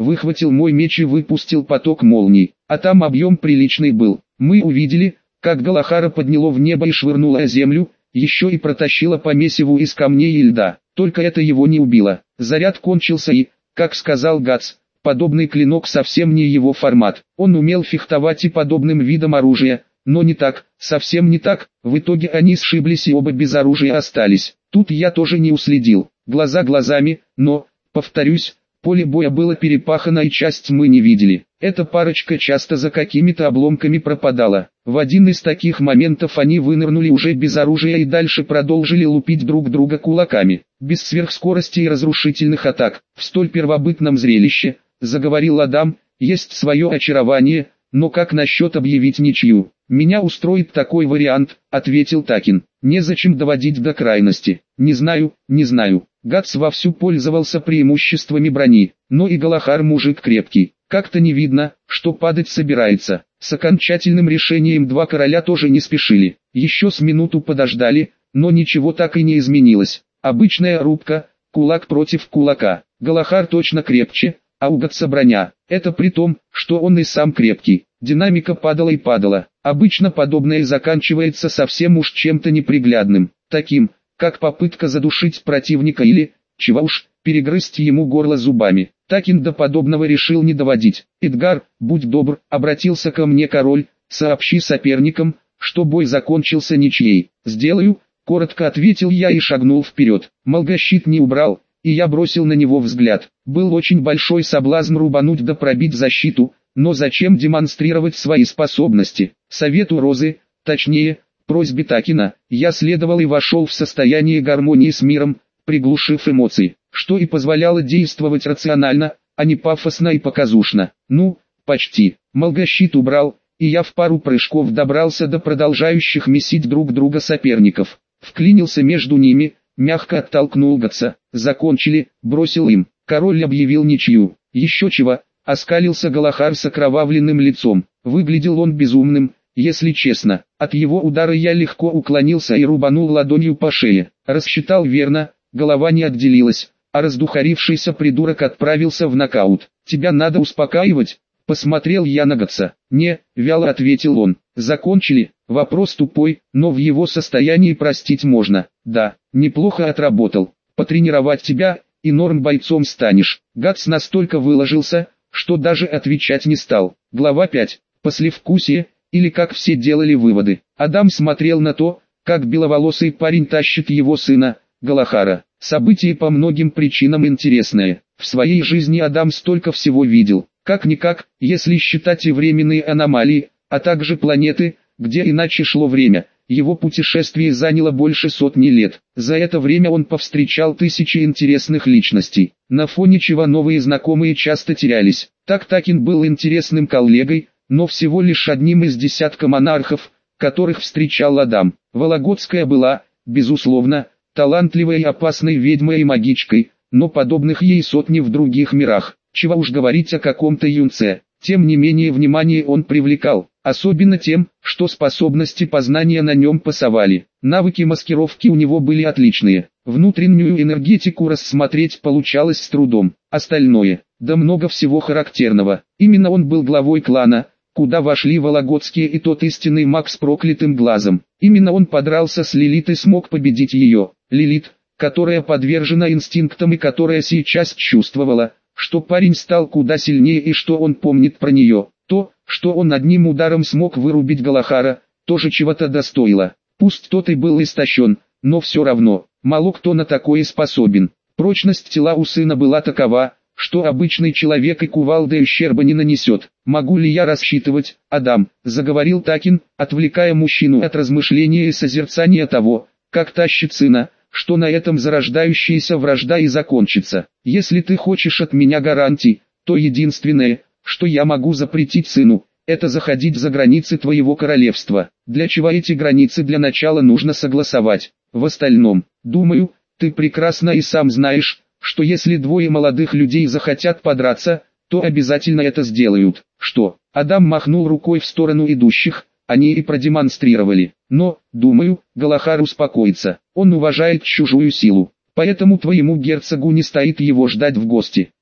выхватил мой меч и выпустил поток молний, а там объем приличный был. Мы увидели, как Галахара подняло в небо и швырнуло о землю, еще и протащило по месиву из камней и льда. Только это его не убило. Заряд кончился и, как сказал Гац, подобный клинок совсем не его формат. Он умел фехтовать и подобным видом оружия, но не так, совсем не так. В итоге они сшиблись и оба без оружия остались. Тут я тоже не уследил. Глаза глазами, но, повторюсь, поле боя было перепахано и часть мы не видели. Эта парочка часто за какими-то обломками пропадала. В один из таких моментов они вынырнули уже без оружия и дальше продолжили лупить друг друга кулаками. Без сверхскорости и разрушительных атак. В столь первобытном зрелище, заговорил Адам, есть свое очарование, но как насчет объявить ничью? Меня устроит такой вариант, ответил Такин. Незачем доводить до крайности. Не знаю, не знаю. Гац вовсю пользовался преимуществами брони, но и Галахар мужик крепкий. Как-то не видно, что падать собирается. С окончательным решением два короля тоже не спешили. Еще с минуту подождали, но ничего так и не изменилось. Обычная рубка, кулак против кулака. Галахар точно крепче, а у Гатса броня. Это при том, что он и сам крепкий. Динамика падала и падала. Обычно подобное заканчивается совсем уж чем-то неприглядным. Таким, как попытка задушить противника или, чего уж, перегрызть ему горло зубами. Такин до подобного решил не доводить. «Эдгар, будь добр», обратился ко мне король, «сообщи соперникам, что бой закончился ничьей». «Сделаю», коротко ответил я и шагнул вперед. Молгощит не убрал, и я бросил на него взгляд. Был очень большой соблазн рубануть да пробить защиту, но зачем демонстрировать свои способности? Совету Розы, точнее, просьбе Такина, я следовал и вошел в состояние гармонии с миром, приглушив эмоции, что и позволяло действовать рационально, а не пафосно и показушно. Ну, почти. Молгощит убрал, и я в пару прыжков добрался до продолжающих месить друг друга соперников. Вклинился между ними, мягко оттолкнул Гатса. Закончили, бросил им. Король объявил ничью. Еще чего, оскалился Галахар с окровавленным лицом. Выглядел он безумным, если честно. От его удара я легко уклонился и рубанул ладонью по шее. Рассчитал верно, голова не отделилась, а раздухарившийся придурок отправился в нокаут. «Тебя надо успокаивать?» Посмотрел я на Гатса. «Не», вяло ответил он. «Закончили?» Вопрос тупой, но в его состоянии простить можно. «Да, неплохо отработал. Потренировать тебя, и норм бойцом станешь». Гатс настолько выложился, что даже отвечать не стал. Глава пять. Послевкусие, или как все делали выводы. Адам смотрел на то, как беловолосый парень тащит его сына, Галахара. Событие по многим причинам интересное. В своей жизни Адам столько всего видел. Как-никак, если считать и временные аномалии, а также планеты, где иначе шло время, его путешествие заняло больше сотни лет. За это время он повстречал тысячи интересных личностей, на фоне чего новые знакомые часто терялись. Так Такин был интересным коллегой, но всего лишь одним из десятка монархов, которых встречал Адам. Вологодская была, безусловно, талантливой и опасной ведьмой и магичкой, но подобных ей сотни в других мирах. Чего уж говорить о каком-то юнце. Тем не менее внимание он привлекал, особенно тем, что способности познания на нем пасовали. Навыки маскировки у него были отличные. Внутреннюю энергетику рассмотреть получалось с трудом. Остальное, да много всего характерного. Именно он был главой клана, куда вошли Вологодские и тот истинный маг с проклятым глазом. Именно он подрался с Лилит и смог победить ее. Лилит, которая подвержена инстинктам и которая сейчас чувствовала, что парень стал куда сильнее и что он помнит про нее. То, что он одним ударом смог вырубить Галахара, тоже чего-то достоило. Пусть тот и был истощен, но все равно, мало кто на такое способен. Прочность тела у сына была такова, что обычный человек и кувалда ущерба не нанесет. «Могу ли я рассчитывать, Адам?» – заговорил Такин, отвлекая мужчину от размышления и созерцания того, как тащит сына, что на этом зарождающаяся вражда и закончится. «Если ты хочешь от меня гарантий, то единственное, что я могу запретить сыну, это заходить за границы твоего королевства. Для чего эти границы для начала нужно согласовать. В остальном, думаю, ты прекрасно и сам знаешь, что если двое молодых людей захотят подраться, то обязательно это сделают». «Что?» Адам махнул рукой в сторону идущих, они и продемонстрировали. «Но, думаю, Галахар успокоится. Он уважает чужую силу. Поэтому твоему герцогу не стоит его ждать в гости.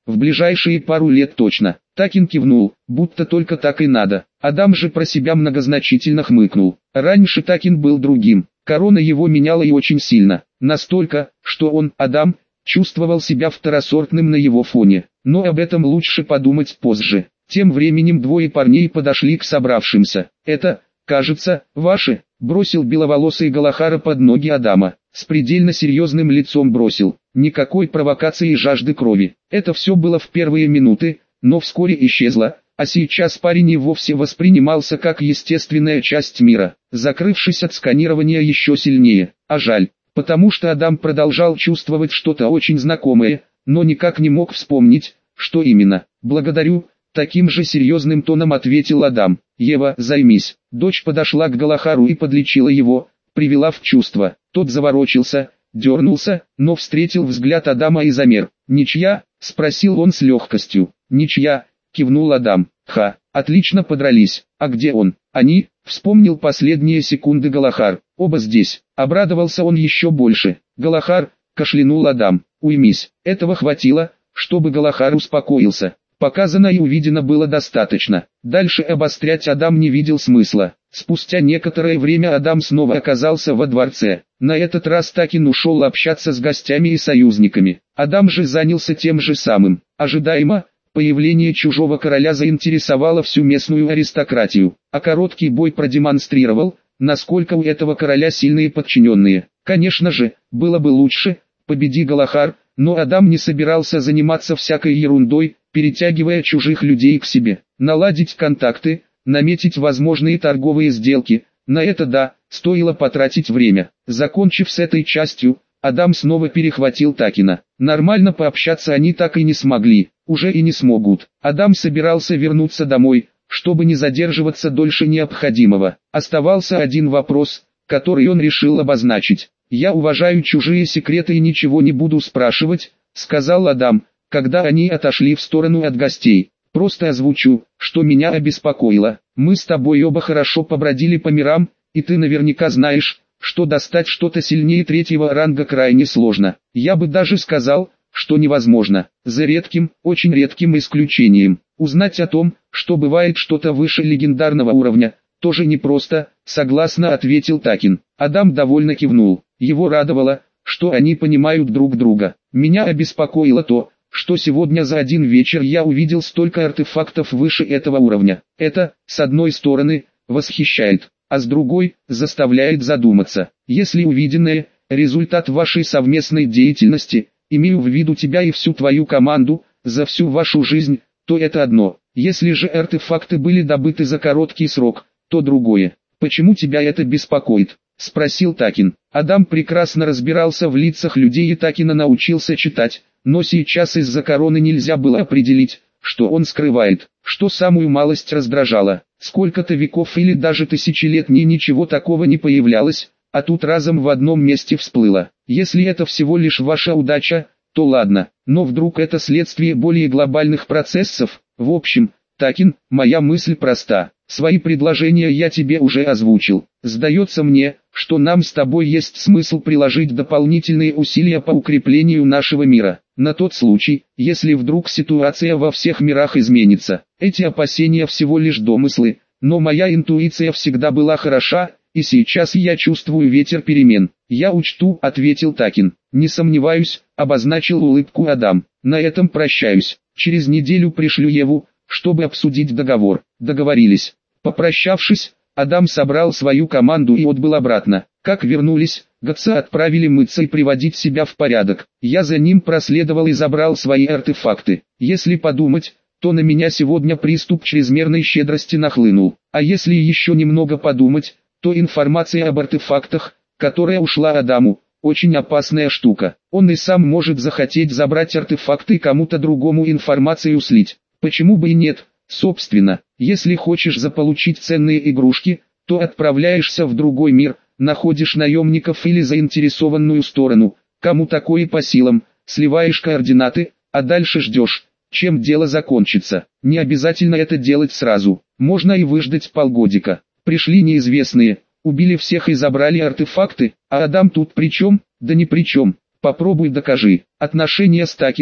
в ближайшие пару лет точно. Такин кивнул, будто только так и надо. Адам же про себя многозначительно хмыкнул. Раньше Такин был другим. Корона его меняла и очень сильно. Настолько, что он, Адам, чувствовал себя второсортным на его фоне. Но об этом лучше подумать позже. Тем временем двое парней подошли к собравшимся. «Это, кажется, ваши», — бросил беловолосый Галахара под ноги Адама. С предельно серьезным лицом бросил. Никакой провокации и жажды крови. Это все было в первые минуты, но вскоре исчезло, а сейчас парень и вовсе воспринимался как естественная часть мира, закрывшись от сканирования еще сильнее. А жаль, потому что Адам продолжал чувствовать что-то очень знакомое, но никак не мог вспомнить, что именно. «Благодарю», — таким же серьезным тоном ответил Адам. «Ева, займись». Дочь подошла к Галахару и подлечила его, привела в чувство. Тот заворочился, дернулся, но встретил взгляд Адама и замер. «Ничья?» — спросил он с легкостью. «Ничья», — кивнул Адам. «Ха, отлично подрались. А где он?» «Они», — вспомнил последние секунды Галахар. «Оба здесь». Обрадовался он еще больше. «Галахар», — кашлянул Адам. «Уймись». Этого хватило, чтобы Галахар успокоился. Показано и увидено было достаточно. Дальше обострять Адам не видел смысла. Спустя некоторое время Адам снова оказался во дворце. На этот раз Такин ушел общаться с гостями и союзниками. Адам же занялся тем же самым. Ожидаемо, появление чужого короля заинтересовало всю местную аристократию, а короткий бой продемонстрировал, насколько у этого короля сильные подчиненные. Конечно же, было бы лучше, победи Галахар, но Адам не собирался заниматься всякой ерундой, перетягивая чужих людей к себе. Наладить контакты, наметить возможные торговые сделки, на это да, стоило потратить время. Закончив с этой частью, Адам снова перехватил Такина. Нормально пообщаться они так и не смогли, уже и не смогут. Адам собирался вернуться домой, чтобы не задерживаться дольше необходимого. Оставался один вопрос, который он решил обозначить. «Я уважаю чужие секреты и ничего не буду спрашивать», — сказал Адам, когда они отошли в сторону от гостей. «Просто озвучу, что меня обеспокоило. Мы с тобой оба хорошо побродили по мирам, и ты наверняка знаешь, что достать что-то сильнее третьего ранга крайне сложно. Я бы даже сказал, что невозможно, за редким, очень редким исключением. Узнать о том, что бывает что-то выше легендарного уровня, тоже непросто», — согласно ответил Такин. Адам довольно кивнул. Его радовало, что они понимают друг друга. «Меня обеспокоило то, что сегодня за один вечер я увидел столько артефактов выше этого уровня. Это, с одной стороны, восхищает, а с другой, заставляет задуматься. Если увиденное – результат вашей совместной деятельности, имею в виду тебя и всю твою команду, за всю вашу жизнь, то это одно. Если же артефакты были добыты за короткий срок, то другое. Почему тебя это беспокоит?» – спросил Такин. Адам прекрасно разбирался в лицах людей и Такина научился читать, но сейчас из-за короны нельзя было определить, что он скрывает, что самую малость раздражало. Сколько-то веков или даже тысячелетний ничего такого не появлялось, а тут разом в одном месте всплыло. Если это всего лишь ваша удача, то ладно, но вдруг это следствие более глобальных процессов. В общем, Такин, моя мысль проста. Свои предложения я тебе уже озвучил. Сдается мне, что нам с тобой есть смысл приложить дополнительные усилия по укреплению нашего мира. На тот случай, если вдруг ситуация во всех мирах изменится. Эти опасения всего лишь домыслы, но моя интуиция всегда была хороша, и сейчас я чувствую ветер перемен. Я учту, ответил Такин. Не сомневаюсь, обозначил улыбку Адам. На этом прощаюсь. Через неделю пришлю Еву, чтобы обсудить договор. Договорились. Попрощавшись, Адам собрал свою команду и отбыл обратно. Как вернулись, Гатса отправили мыться и приводить себя в порядок. Я за ним проследовал и забрал свои артефакты. Если подумать, то на меня сегодня приступ чрезмерной щедрости нахлынул. А если еще немного подумать, то информация об артефактах, которая ушла Адаму, очень опасная штука. Он и сам может захотеть забрать артефакты и кому-то другому информацию слить. Почему бы и нет? Собственно, если хочешь заполучить ценные игрушки, то отправляешься в другой мир, находишь наемников или заинтересованную сторону, кому такое по силам, сливаешь координаты, а дальше ждешь, чем дело закончится. Не обязательно это делать сразу, можно и выждать полгодика. Пришли неизвестные, убили всех и забрали артефакты, а Адам тут при чем? Да ни при чем. Попробуй докажи. Отношения с Такином,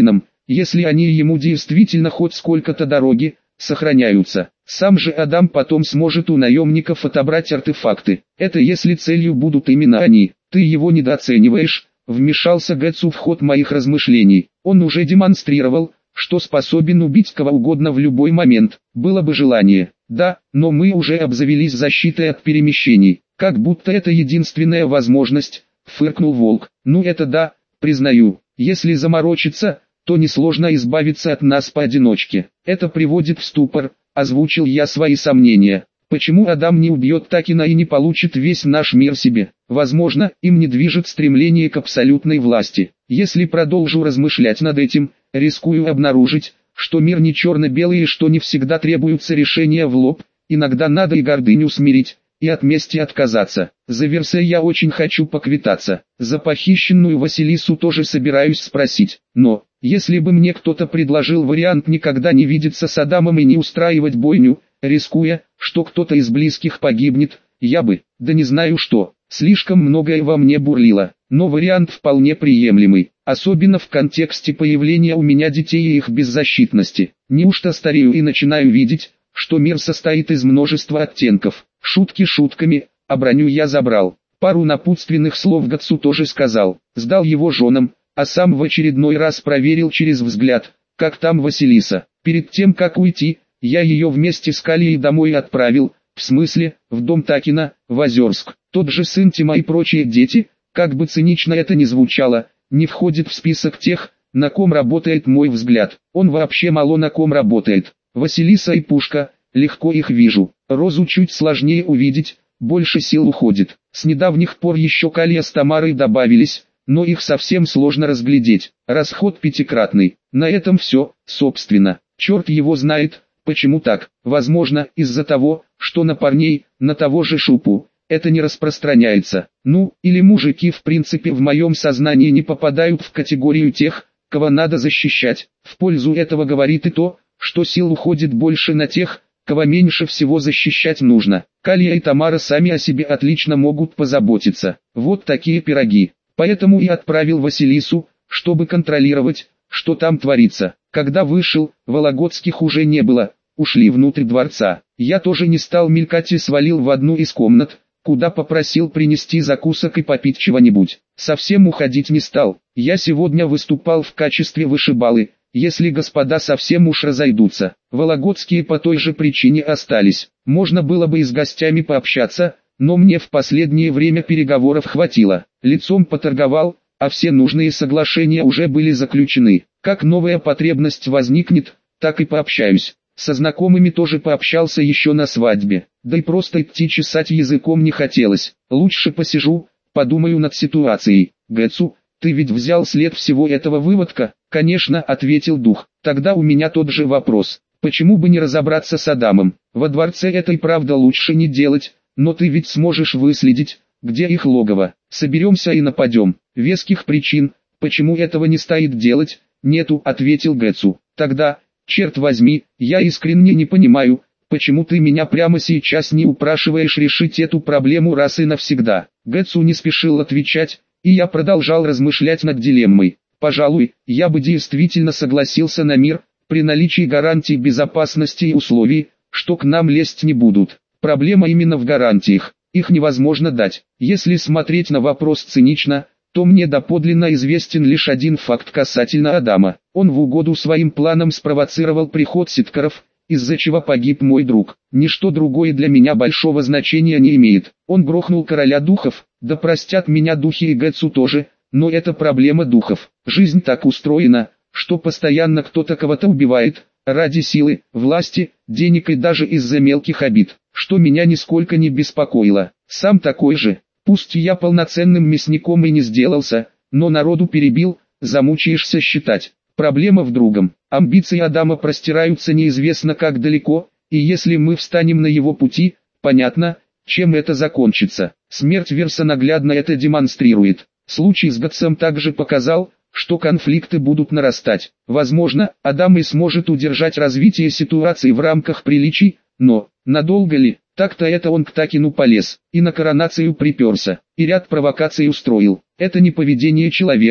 если они ему действительно хоть сколько-то дороги, сохраняются. Сам же Адам потом сможет у наемников отобрать артефакты. Это если целью будут именно они. Ты его недооцениваешь, вмешался Гэтсу в ход моих размышлений. Он уже демонстрировал, что способен убить кого угодно в любой момент. Было бы желание. Да, но мы уже обзавелись защитой от перемещений. Как будто это единственная возможность, фыркнул Волк. Ну это да, признаю. Если заморочиться, то несложно избавиться от нас поодиночке. Это приводит в ступор, озвучил я свои сомнения. Почему Адам не убьет Такина и не получит весь наш мир себе? Возможно, им не движет стремление к абсолютной власти. Если продолжу размышлять над этим, рискую обнаружить, что мир не черно-белый и что не всегда требуются решения в лоб, иногда надо и гордыню смирить, и от мести отказаться. За Версия я очень хочу поквитаться, за похищенную Василису тоже собираюсь спросить, но, если бы мне кто-то предложил вариант никогда не видеться с Адамом и не устраивать бойню, рискуя, что кто-то из близких погибнет, я бы, да не знаю что, слишком многое во мне бурлило, но вариант вполне приемлемый, особенно в контексте появления у меня детей и их беззащитности. Неужто старею и начинаю видеть, что мир состоит из множества оттенков? Шутки шутками, а броню я забрал. Пару напутственных слов Гэтсу тоже сказал, сдал его женам, а сам в очередной раз проверил через взгляд, как там Василиса. Перед тем как уйти, я ее вместе с Калией домой отправил, в смысле, в дом Такина, в Озерск. Тот же сын Тима и прочие дети, как бы цинично это ни звучало, не входит в список тех, на ком работает мой взгляд. Он вообще мало на ком работает. Василиса и Пушка, легко их вижу. Розу чуть сложнее увидеть, больше сил уходит. С недавних пор еще Калия с Тамарой добавились, но их совсем сложно разглядеть. Расход пятикратный. На этом все, собственно. Черт его знает, почему так. Возможно, из-за того, что на парней, на того же Шупу, это не распространяется. Ну, или мужики в принципе в моем сознании не попадают в категорию тех, кого надо защищать. В пользу этого говорит и то, что сил уходит больше на тех, кого меньше всего защищать нужно. Калия и Тамара сами о себе отлично могут позаботиться. Вот такие пироги. Поэтому и отправил Василису, чтобы контролировать, что там творится. Когда вышел, Вологодских уже не было, ушли внутрь дворца. Я тоже не стал мелькать и свалил в одну из комнат, куда попросил принести закусок и попить чего-нибудь. Совсем уходить не стал. Я сегодня выступал в качестве вышибалы, если господа совсем уж разойдутся. Вологодские по той же причине остались. Можно было бы и с гостями пообщаться, но мне в последнее время переговоров хватило. Лицом поторговал, а все нужные соглашения уже были заключены. Как новая потребность возникнет, так и пообщаюсь. Со знакомыми тоже пообщался еще на свадьбе. Да и просто идти чесать языком не хотелось. Лучше посижу, подумаю над ситуацией. Гэтсу, ты ведь взял след всего этого выводка? Конечно, ответил дух. Тогда у меня тот же вопрос. Почему бы не разобраться с Адамом? Во дворце это и правда лучше не делать, но ты ведь сможешь выследить, где их логово. Соберемся и нападем. Веских причин, почему этого не стоит делать, нету, ответил Гэтсу. Тогда, черт возьми, я искренне не понимаю, почему ты меня прямо сейчас не упрашиваешь решить эту проблему раз и навсегда. Гэтсу не спешил отвечать, и я продолжал размышлять над дилеммой. Пожалуй, я бы действительно согласился на мир, при наличии гарантий безопасности и условий, что к нам лезть не будут. Проблема именно в гарантиях, их невозможно дать. Если смотреть на вопрос цинично, то мне доподлинно известен лишь один факт касательно Адама. Он в угоду своим планам спровоцировал приход ситкаров, из-за чего погиб мой друг. Ничто другое для меня большого значения не имеет. Он грохнул короля духов, да простят меня духи и Гэтсу тоже, но это проблема духов. Жизнь так устроена, что постоянно кто-то кого-то убивает, ради силы, власти, денег и даже из-за мелких обид, что меня нисколько не беспокоило. Сам такой же. Пусть я полноценным мясником и не сделался, но народу перебил, замучаешься считать. Проблема в другом. Амбиции Адама простираются неизвестно как далеко, и если мы встанем на его пути, понятно, чем это закончится. Смерть Верса наглядно это демонстрирует. Случай с Гэтсом также показал, что конфликты будут нарастать. Возможно, Адам и сможет удержать развитие ситуации в рамках приличий, но, надолго ли? Так-то это он к Такину полез, и на коронацию приперся, и ряд провокаций устроил. Это не поведение человека,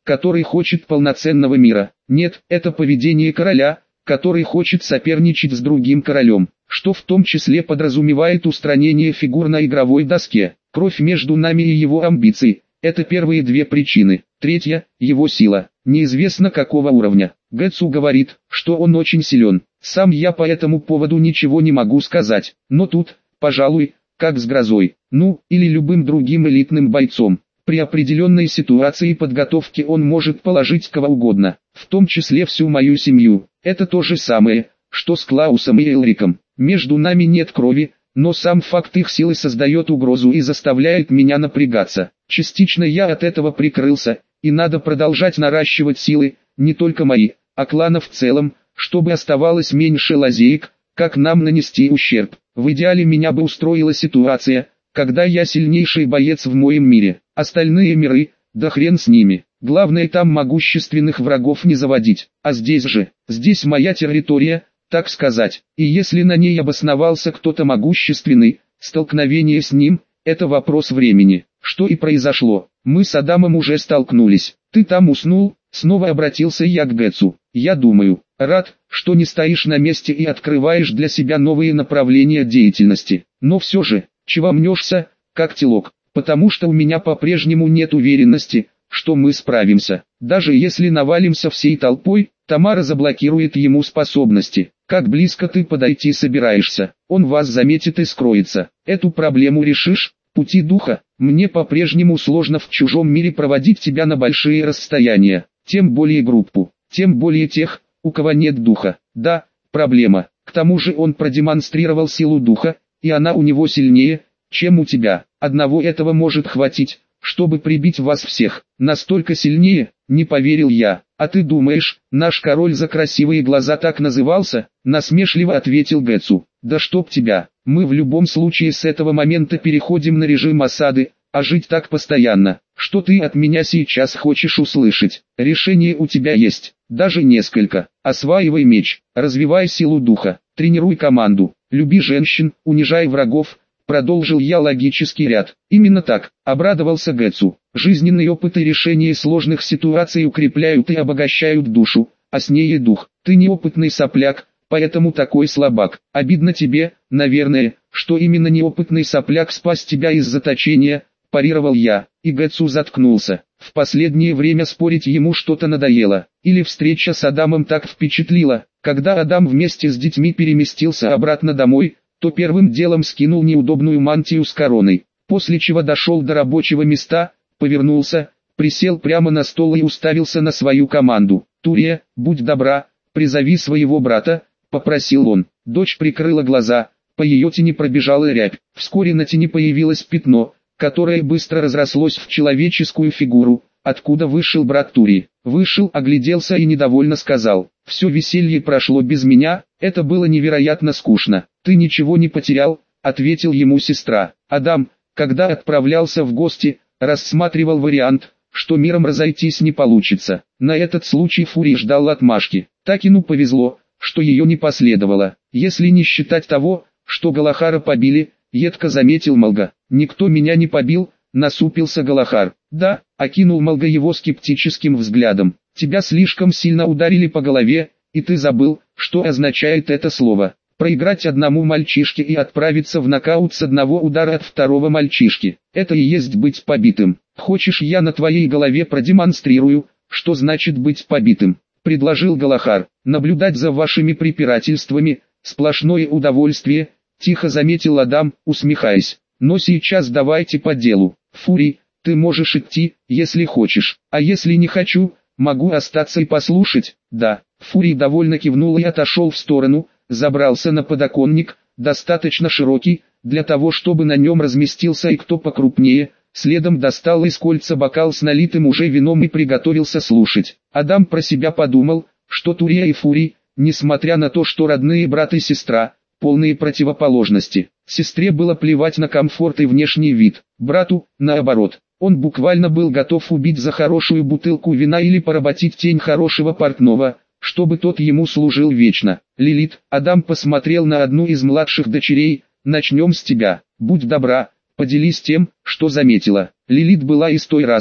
который хочет полноценного мира. Нет, это поведение короля, который хочет соперничать с другим королем, что в том числе подразумевает устранение фигур на игровой доске. Кровь между нами и его амбиции – это первые две причины. Третья – его сила, неизвестно какого уровня. Гэцу говорит, что он очень силен. Сам я по этому поводу ничего не могу сказать, но тут, пожалуй, как с Грозой, ну, или любым другим элитным бойцом. При определенной ситуации подготовки он может положить кого угодно, в том числе всю мою семью. Это то же самое, что с Клаусом и Элриком. Между нами нет крови, но сам факт их силы создает угрозу и заставляет меня напрягаться. Частично я от этого прикрылся, и надо продолжать наращивать силы, не только мои, а клана в целом, чтобы оставалось меньше лазеек, как нам нанести ущерб. В идеале меня бы устроила ситуация, когда я сильнейший боец в моем мире, остальные миры, да хрен с ними. Главное там могущественных врагов не заводить, а здесь же, здесь моя территория, так сказать, и если на ней обосновался кто-то могущественный, столкновение с ним – это вопрос времени. Что и произошло, мы с Адамом уже столкнулись, ты там уснул, снова обратился я к Гэцу. Я думаю, рад, что не стоишь на месте и открываешь для себя новые направления деятельности, но все же, чего мнешься, как телок, потому что у меня по-прежнему нет уверенности, что мы справимся. Даже если навалимся всей толпой, Тамара заблокирует ему способности. Как близко ты подойти собираешься, он вас заметит и скроется. Эту проблему решишь? Пути духа, мне по-прежнему сложно в чужом мире проводить тебя на большие расстояния, тем более группу, тем более тех, у кого нет духа. Да, проблема. К тому же он продемонстрировал силу духа, и она у него сильнее, чем у тебя. Одного этого может хватить, чтобы прибить вас всех. Настолько сильнее, не поверил я. А ты думаешь, наш король за красивые глаза так назывался? Насмешливо ответил Гэцу. Да чтоб тебя, мы в любом случае с этого момента переходим на режим осады, а жить так постоянно. Что ты от меня сейчас хочешь услышать? Решение у тебя есть, даже несколько. Осваивай меч, развивай силу духа, тренируй команду, люби женщин, унижай врагов. Продолжил я логический ряд. Именно так, обрадовался Гэцу. Жизненный опыт и решение сложных ситуаций укрепляют и обогащают душу, а с ней и дух. Ты неопытный сопляк, поэтому такой слабак. Обидно тебе, наверное, что именно неопытный сопляк спас тебя из заточения, парировал я, и Гэцу заткнулся. В последнее время спорить ему что-то надоело, или встреча с Адамом так впечатлила. Когда Адам вместе с детьми переместился обратно домой, то первым делом скинул неудобную мантию с короной, после чего дошел до рабочего места, повернулся, присел прямо на стол и уставился на свою команду. «Турия, будь добра, призови своего брата», — попросил он. Дочь прикрыла глаза, по ее тени пробежала рябь. Вскоре на тени появилось пятно, которое быстро разрослось в человеческую фигуру, откуда вышел брат Турии. Вышел, огляделся и недовольно сказал: «Все веселье прошло без меня, это было невероятно скучно». «Ты ничего не потерял», — ответил ему сестра. Адам, когда отправлялся в гости, рассматривал вариант, что миром разойтись не получится. На этот случай Фурий ждал отмашки. Такину повезло, что ее не последовало. Если не считать того, что Галахара побили, едко заметил Малга. «Никто меня не побил», — насупился Галахар. «Да», — окинул Малга его скептическим взглядом. «Тебя слишком сильно ударили по голове, и ты забыл, что означает это слово. Проиграть одному мальчишке и отправиться в нокаут с одного удара от второго мальчишки. Это и есть быть побитым. Хочешь, я на твоей голове продемонстрирую, что значит быть побитым?» — предложил Галахар. «Наблюдать за вашими препирательствами — сплошное удовольствие», — тихо заметил Адам, усмехаясь. «Но сейчас давайте по делу. Фурий, ты можешь идти, если хочешь, а если не хочу, могу остаться и послушать». «Да». Фурий довольно кивнул и отошел в сторону, забрался на подоконник, достаточно широкий, для того чтобы на нем разместился и кто покрупнее, следом достал из кольца бокал с налитым уже вином и приготовился слушать. Адам про себя подумал, что Турия и Фурий, несмотря на то, что родные брат и сестра, полные противоположности. Сестре было плевать на комфорт и внешний вид, брату, наоборот. Он буквально был готов убить за хорошую бутылку вина или поработить тень хорошего портного, чтобы тот ему служил вечно. «Лилит», Адам посмотрел на одну из младших дочерей, «начнем с тебя, будь добра, поделись тем, что заметила». Лилит была из той расы,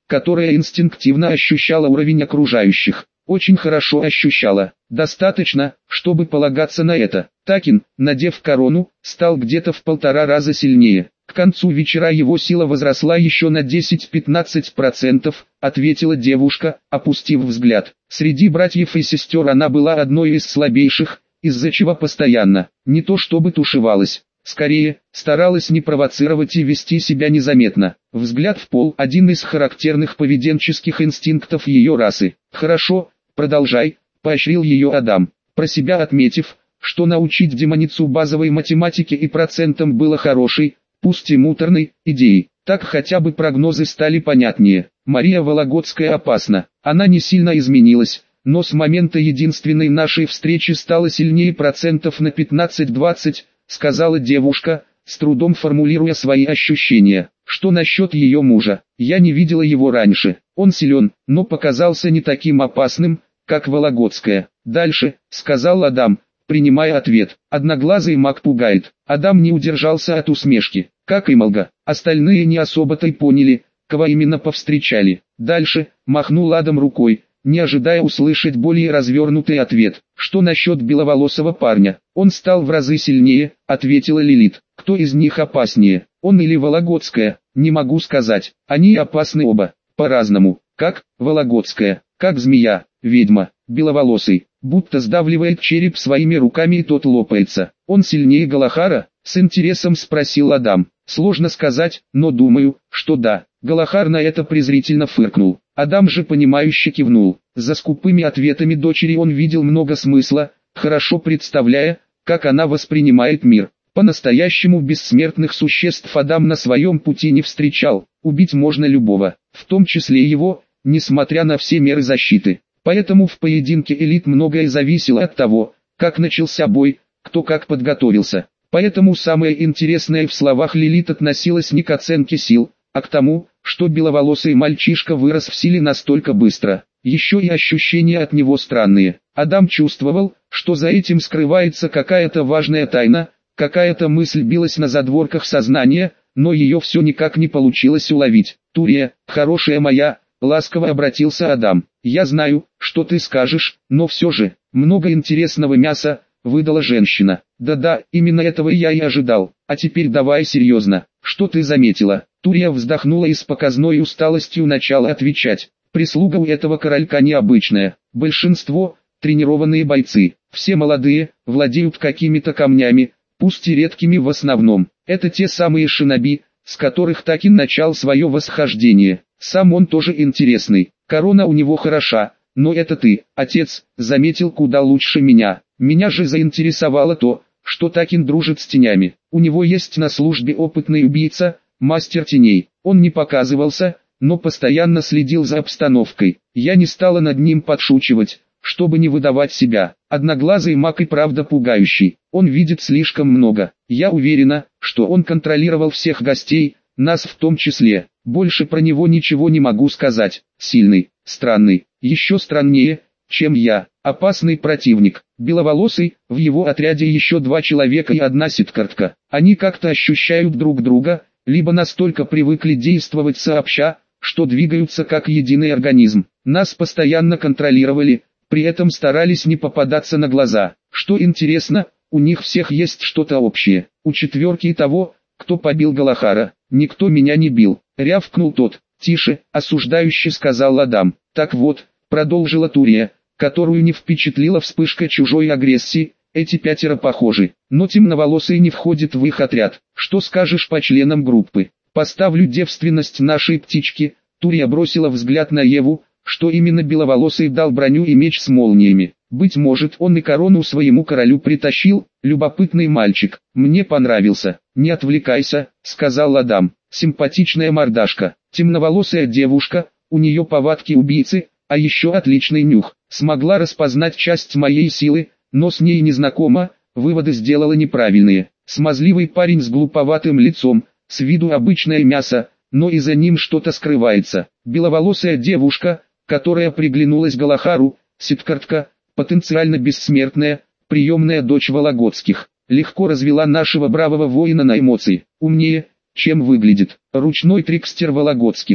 которая инстинктивно ощущала уровень окружающих. Очень хорошо ощущала. Достаточно, чтобы полагаться на это. Такин, надев корону, стал где-то в полтора раза сильнее. К концу вечера его сила возросла еще на десять-пятнадцать процентов, ответила девушка, опустив взгляд. Среди братьев и сестер она была одной из слабейших, из-за чего постоянно, не то чтобы тушевалась, скорее, старалась не провоцировать и вести себя незаметно. Взгляд в пол – один из характерных поведенческих инстинктов ее расы. «Хорошо, продолжай», – поощрил ее Адам, про себя отметив, что научить демоницу базовой математике и процентам было хорошей, пусть и муторной, идеей. Так хотя бы прогнозы стали понятнее. Мария Вологодская опасна. Она не сильно изменилась, но с момента единственной нашей встречи стала сильнее процентов на пятнадцать-двадцать, сказала девушка, с трудом формулируя свои ощущения. Что насчет ее мужа? Я не видела его раньше. Он силен, но показался не таким опасным, как Вологодская. Дальше, сказал Адам, принимая ответ. Одноглазый маг пугает. Адам не удержался от усмешки. Как и Молга. Остальные не особо-то и поняли, кого именно повстречали. Дальше, махнул Адам рукой, не ожидая услышать более развернутый ответ. Что насчет беловолосого парня? Он стал в разы сильнее, ответила Лилит. Кто из них опаснее? Он или Вологодская? Не могу сказать. Они опасны оба, по-разному. Как Вологодская, как змея, ведьма, беловолосый, будто сдавливает череп своими руками и тот лопается. Он сильнее Галахара? С интересом спросил Адам. Сложно сказать, но думаю, что да. Галахар на это презрительно фыркнул. Адам же понимающе кивнул. За скупыми ответами дочери он видел много смысла, хорошо представляя, как она воспринимает мир. По-настоящему бессмертных существ Адам на своем пути не встречал. Убить можно любого, в том числе его, несмотря на все меры защиты. Поэтому в поединке элит многое зависело от того, как начался бой, кто как подготовился. Поэтому самое интересное в словах Лилит относилось не к оценке сил, а к тому, что беловолосый мальчишка вырос в силе настолько быстро. Еще и ощущения от него странные. Адам чувствовал, что за этим скрывается какая-то важная тайна, какая-то мысль билась на задворках сознания, но ее все никак не получилось уловить. «Турия, хорошая моя», — ласково обратился Адам, — «я знаю, что ты скажешь, но все же, много интересного мяса», — выдала женщина. «Да-да, именно этого я и ожидал. А теперь давай серьезно, что ты заметила?» Турия вздохнула и с показной усталостью начала отвечать. «Прислуга у этого королька необычная. Большинство – тренированные бойцы. Все молодые, владеют какими-то камнями, пусть и редкими в основном. Это те самые шиноби, с которых Такин начал свое восхождение. Сам он тоже интересный. Корона у него хороша, но это ты, отец, заметил куда лучше меня. Меня же заинтересовало то, что Такин дружит с тенями. У него есть на службе опытный убийца, мастер теней. Он не показывался, но постоянно следил за обстановкой. Я не стала над ним подшучивать, чтобы не выдавать себя. Одноглазый маг и правда пугающий. Он видит слишком много. Я уверена, что он контролировал всех гостей, нас в том числе. Больше про него ничего не могу сказать. Сильный, странный, еще страннее, чем я. Опасный противник. Беловолосый, в его отряде еще два человека и одна ситкартка. Они как-то ощущают друг друга, либо настолько привыкли действовать сообща, что двигаются как единый организм. Нас постоянно контролировали, при этом старались не попадаться на глаза. Что интересно, у них всех есть что-то общее. У четверки и того, кто побил Галахара, никто меня не бил. Рявкнул тот. Тише, осуждающе сказал Адам. Так вот, продолжила Турия, которую не впечатлила вспышка чужой агрессии, эти пятеро похожи, но темноволосый не входит в их отряд. Что скажешь по членам группы? Поставлю девственность нашей птички. Турия бросила взгляд на Еву, что именно беловолосый дал броню и меч с молниями. Быть может, он и корону своему королю притащил. Любопытный мальчик, мне понравился. Не отвлекайся, сказал Адам. Симпатичная мордашка, темноволосая девушка, у нее повадки убийцы, а еще отличный нюх. Смогла распознать часть моей силы, но с ней не знакома, выводы сделала неправильные. Смазливый парень с глуповатым лицом, с виду обычное мясо, но и за ним что-то скрывается. Беловолосая девушка, которая приглянулась Галахару, ситкартка, потенциально бессмертная, приемная дочь Вологодских, легко развела нашего бравого воина на эмоции. Умнее, чем выглядит. Ручной трикстер Вологодских.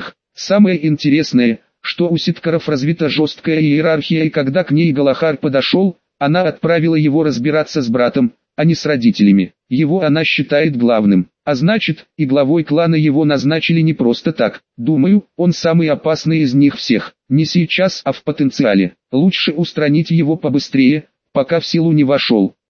Самое интересное, что у ситкаров развита жесткая иерархия, и когда к ней Галахар подошел, она отправила его разбираться с братом, а не с родителями. Его она считает главным, а значит, и главой клана его назначили не просто так. Думаю, он самый опасный из них всех. Не сейчас, а в потенциале. Лучше устранить его побыстрее, пока в силу не вошел.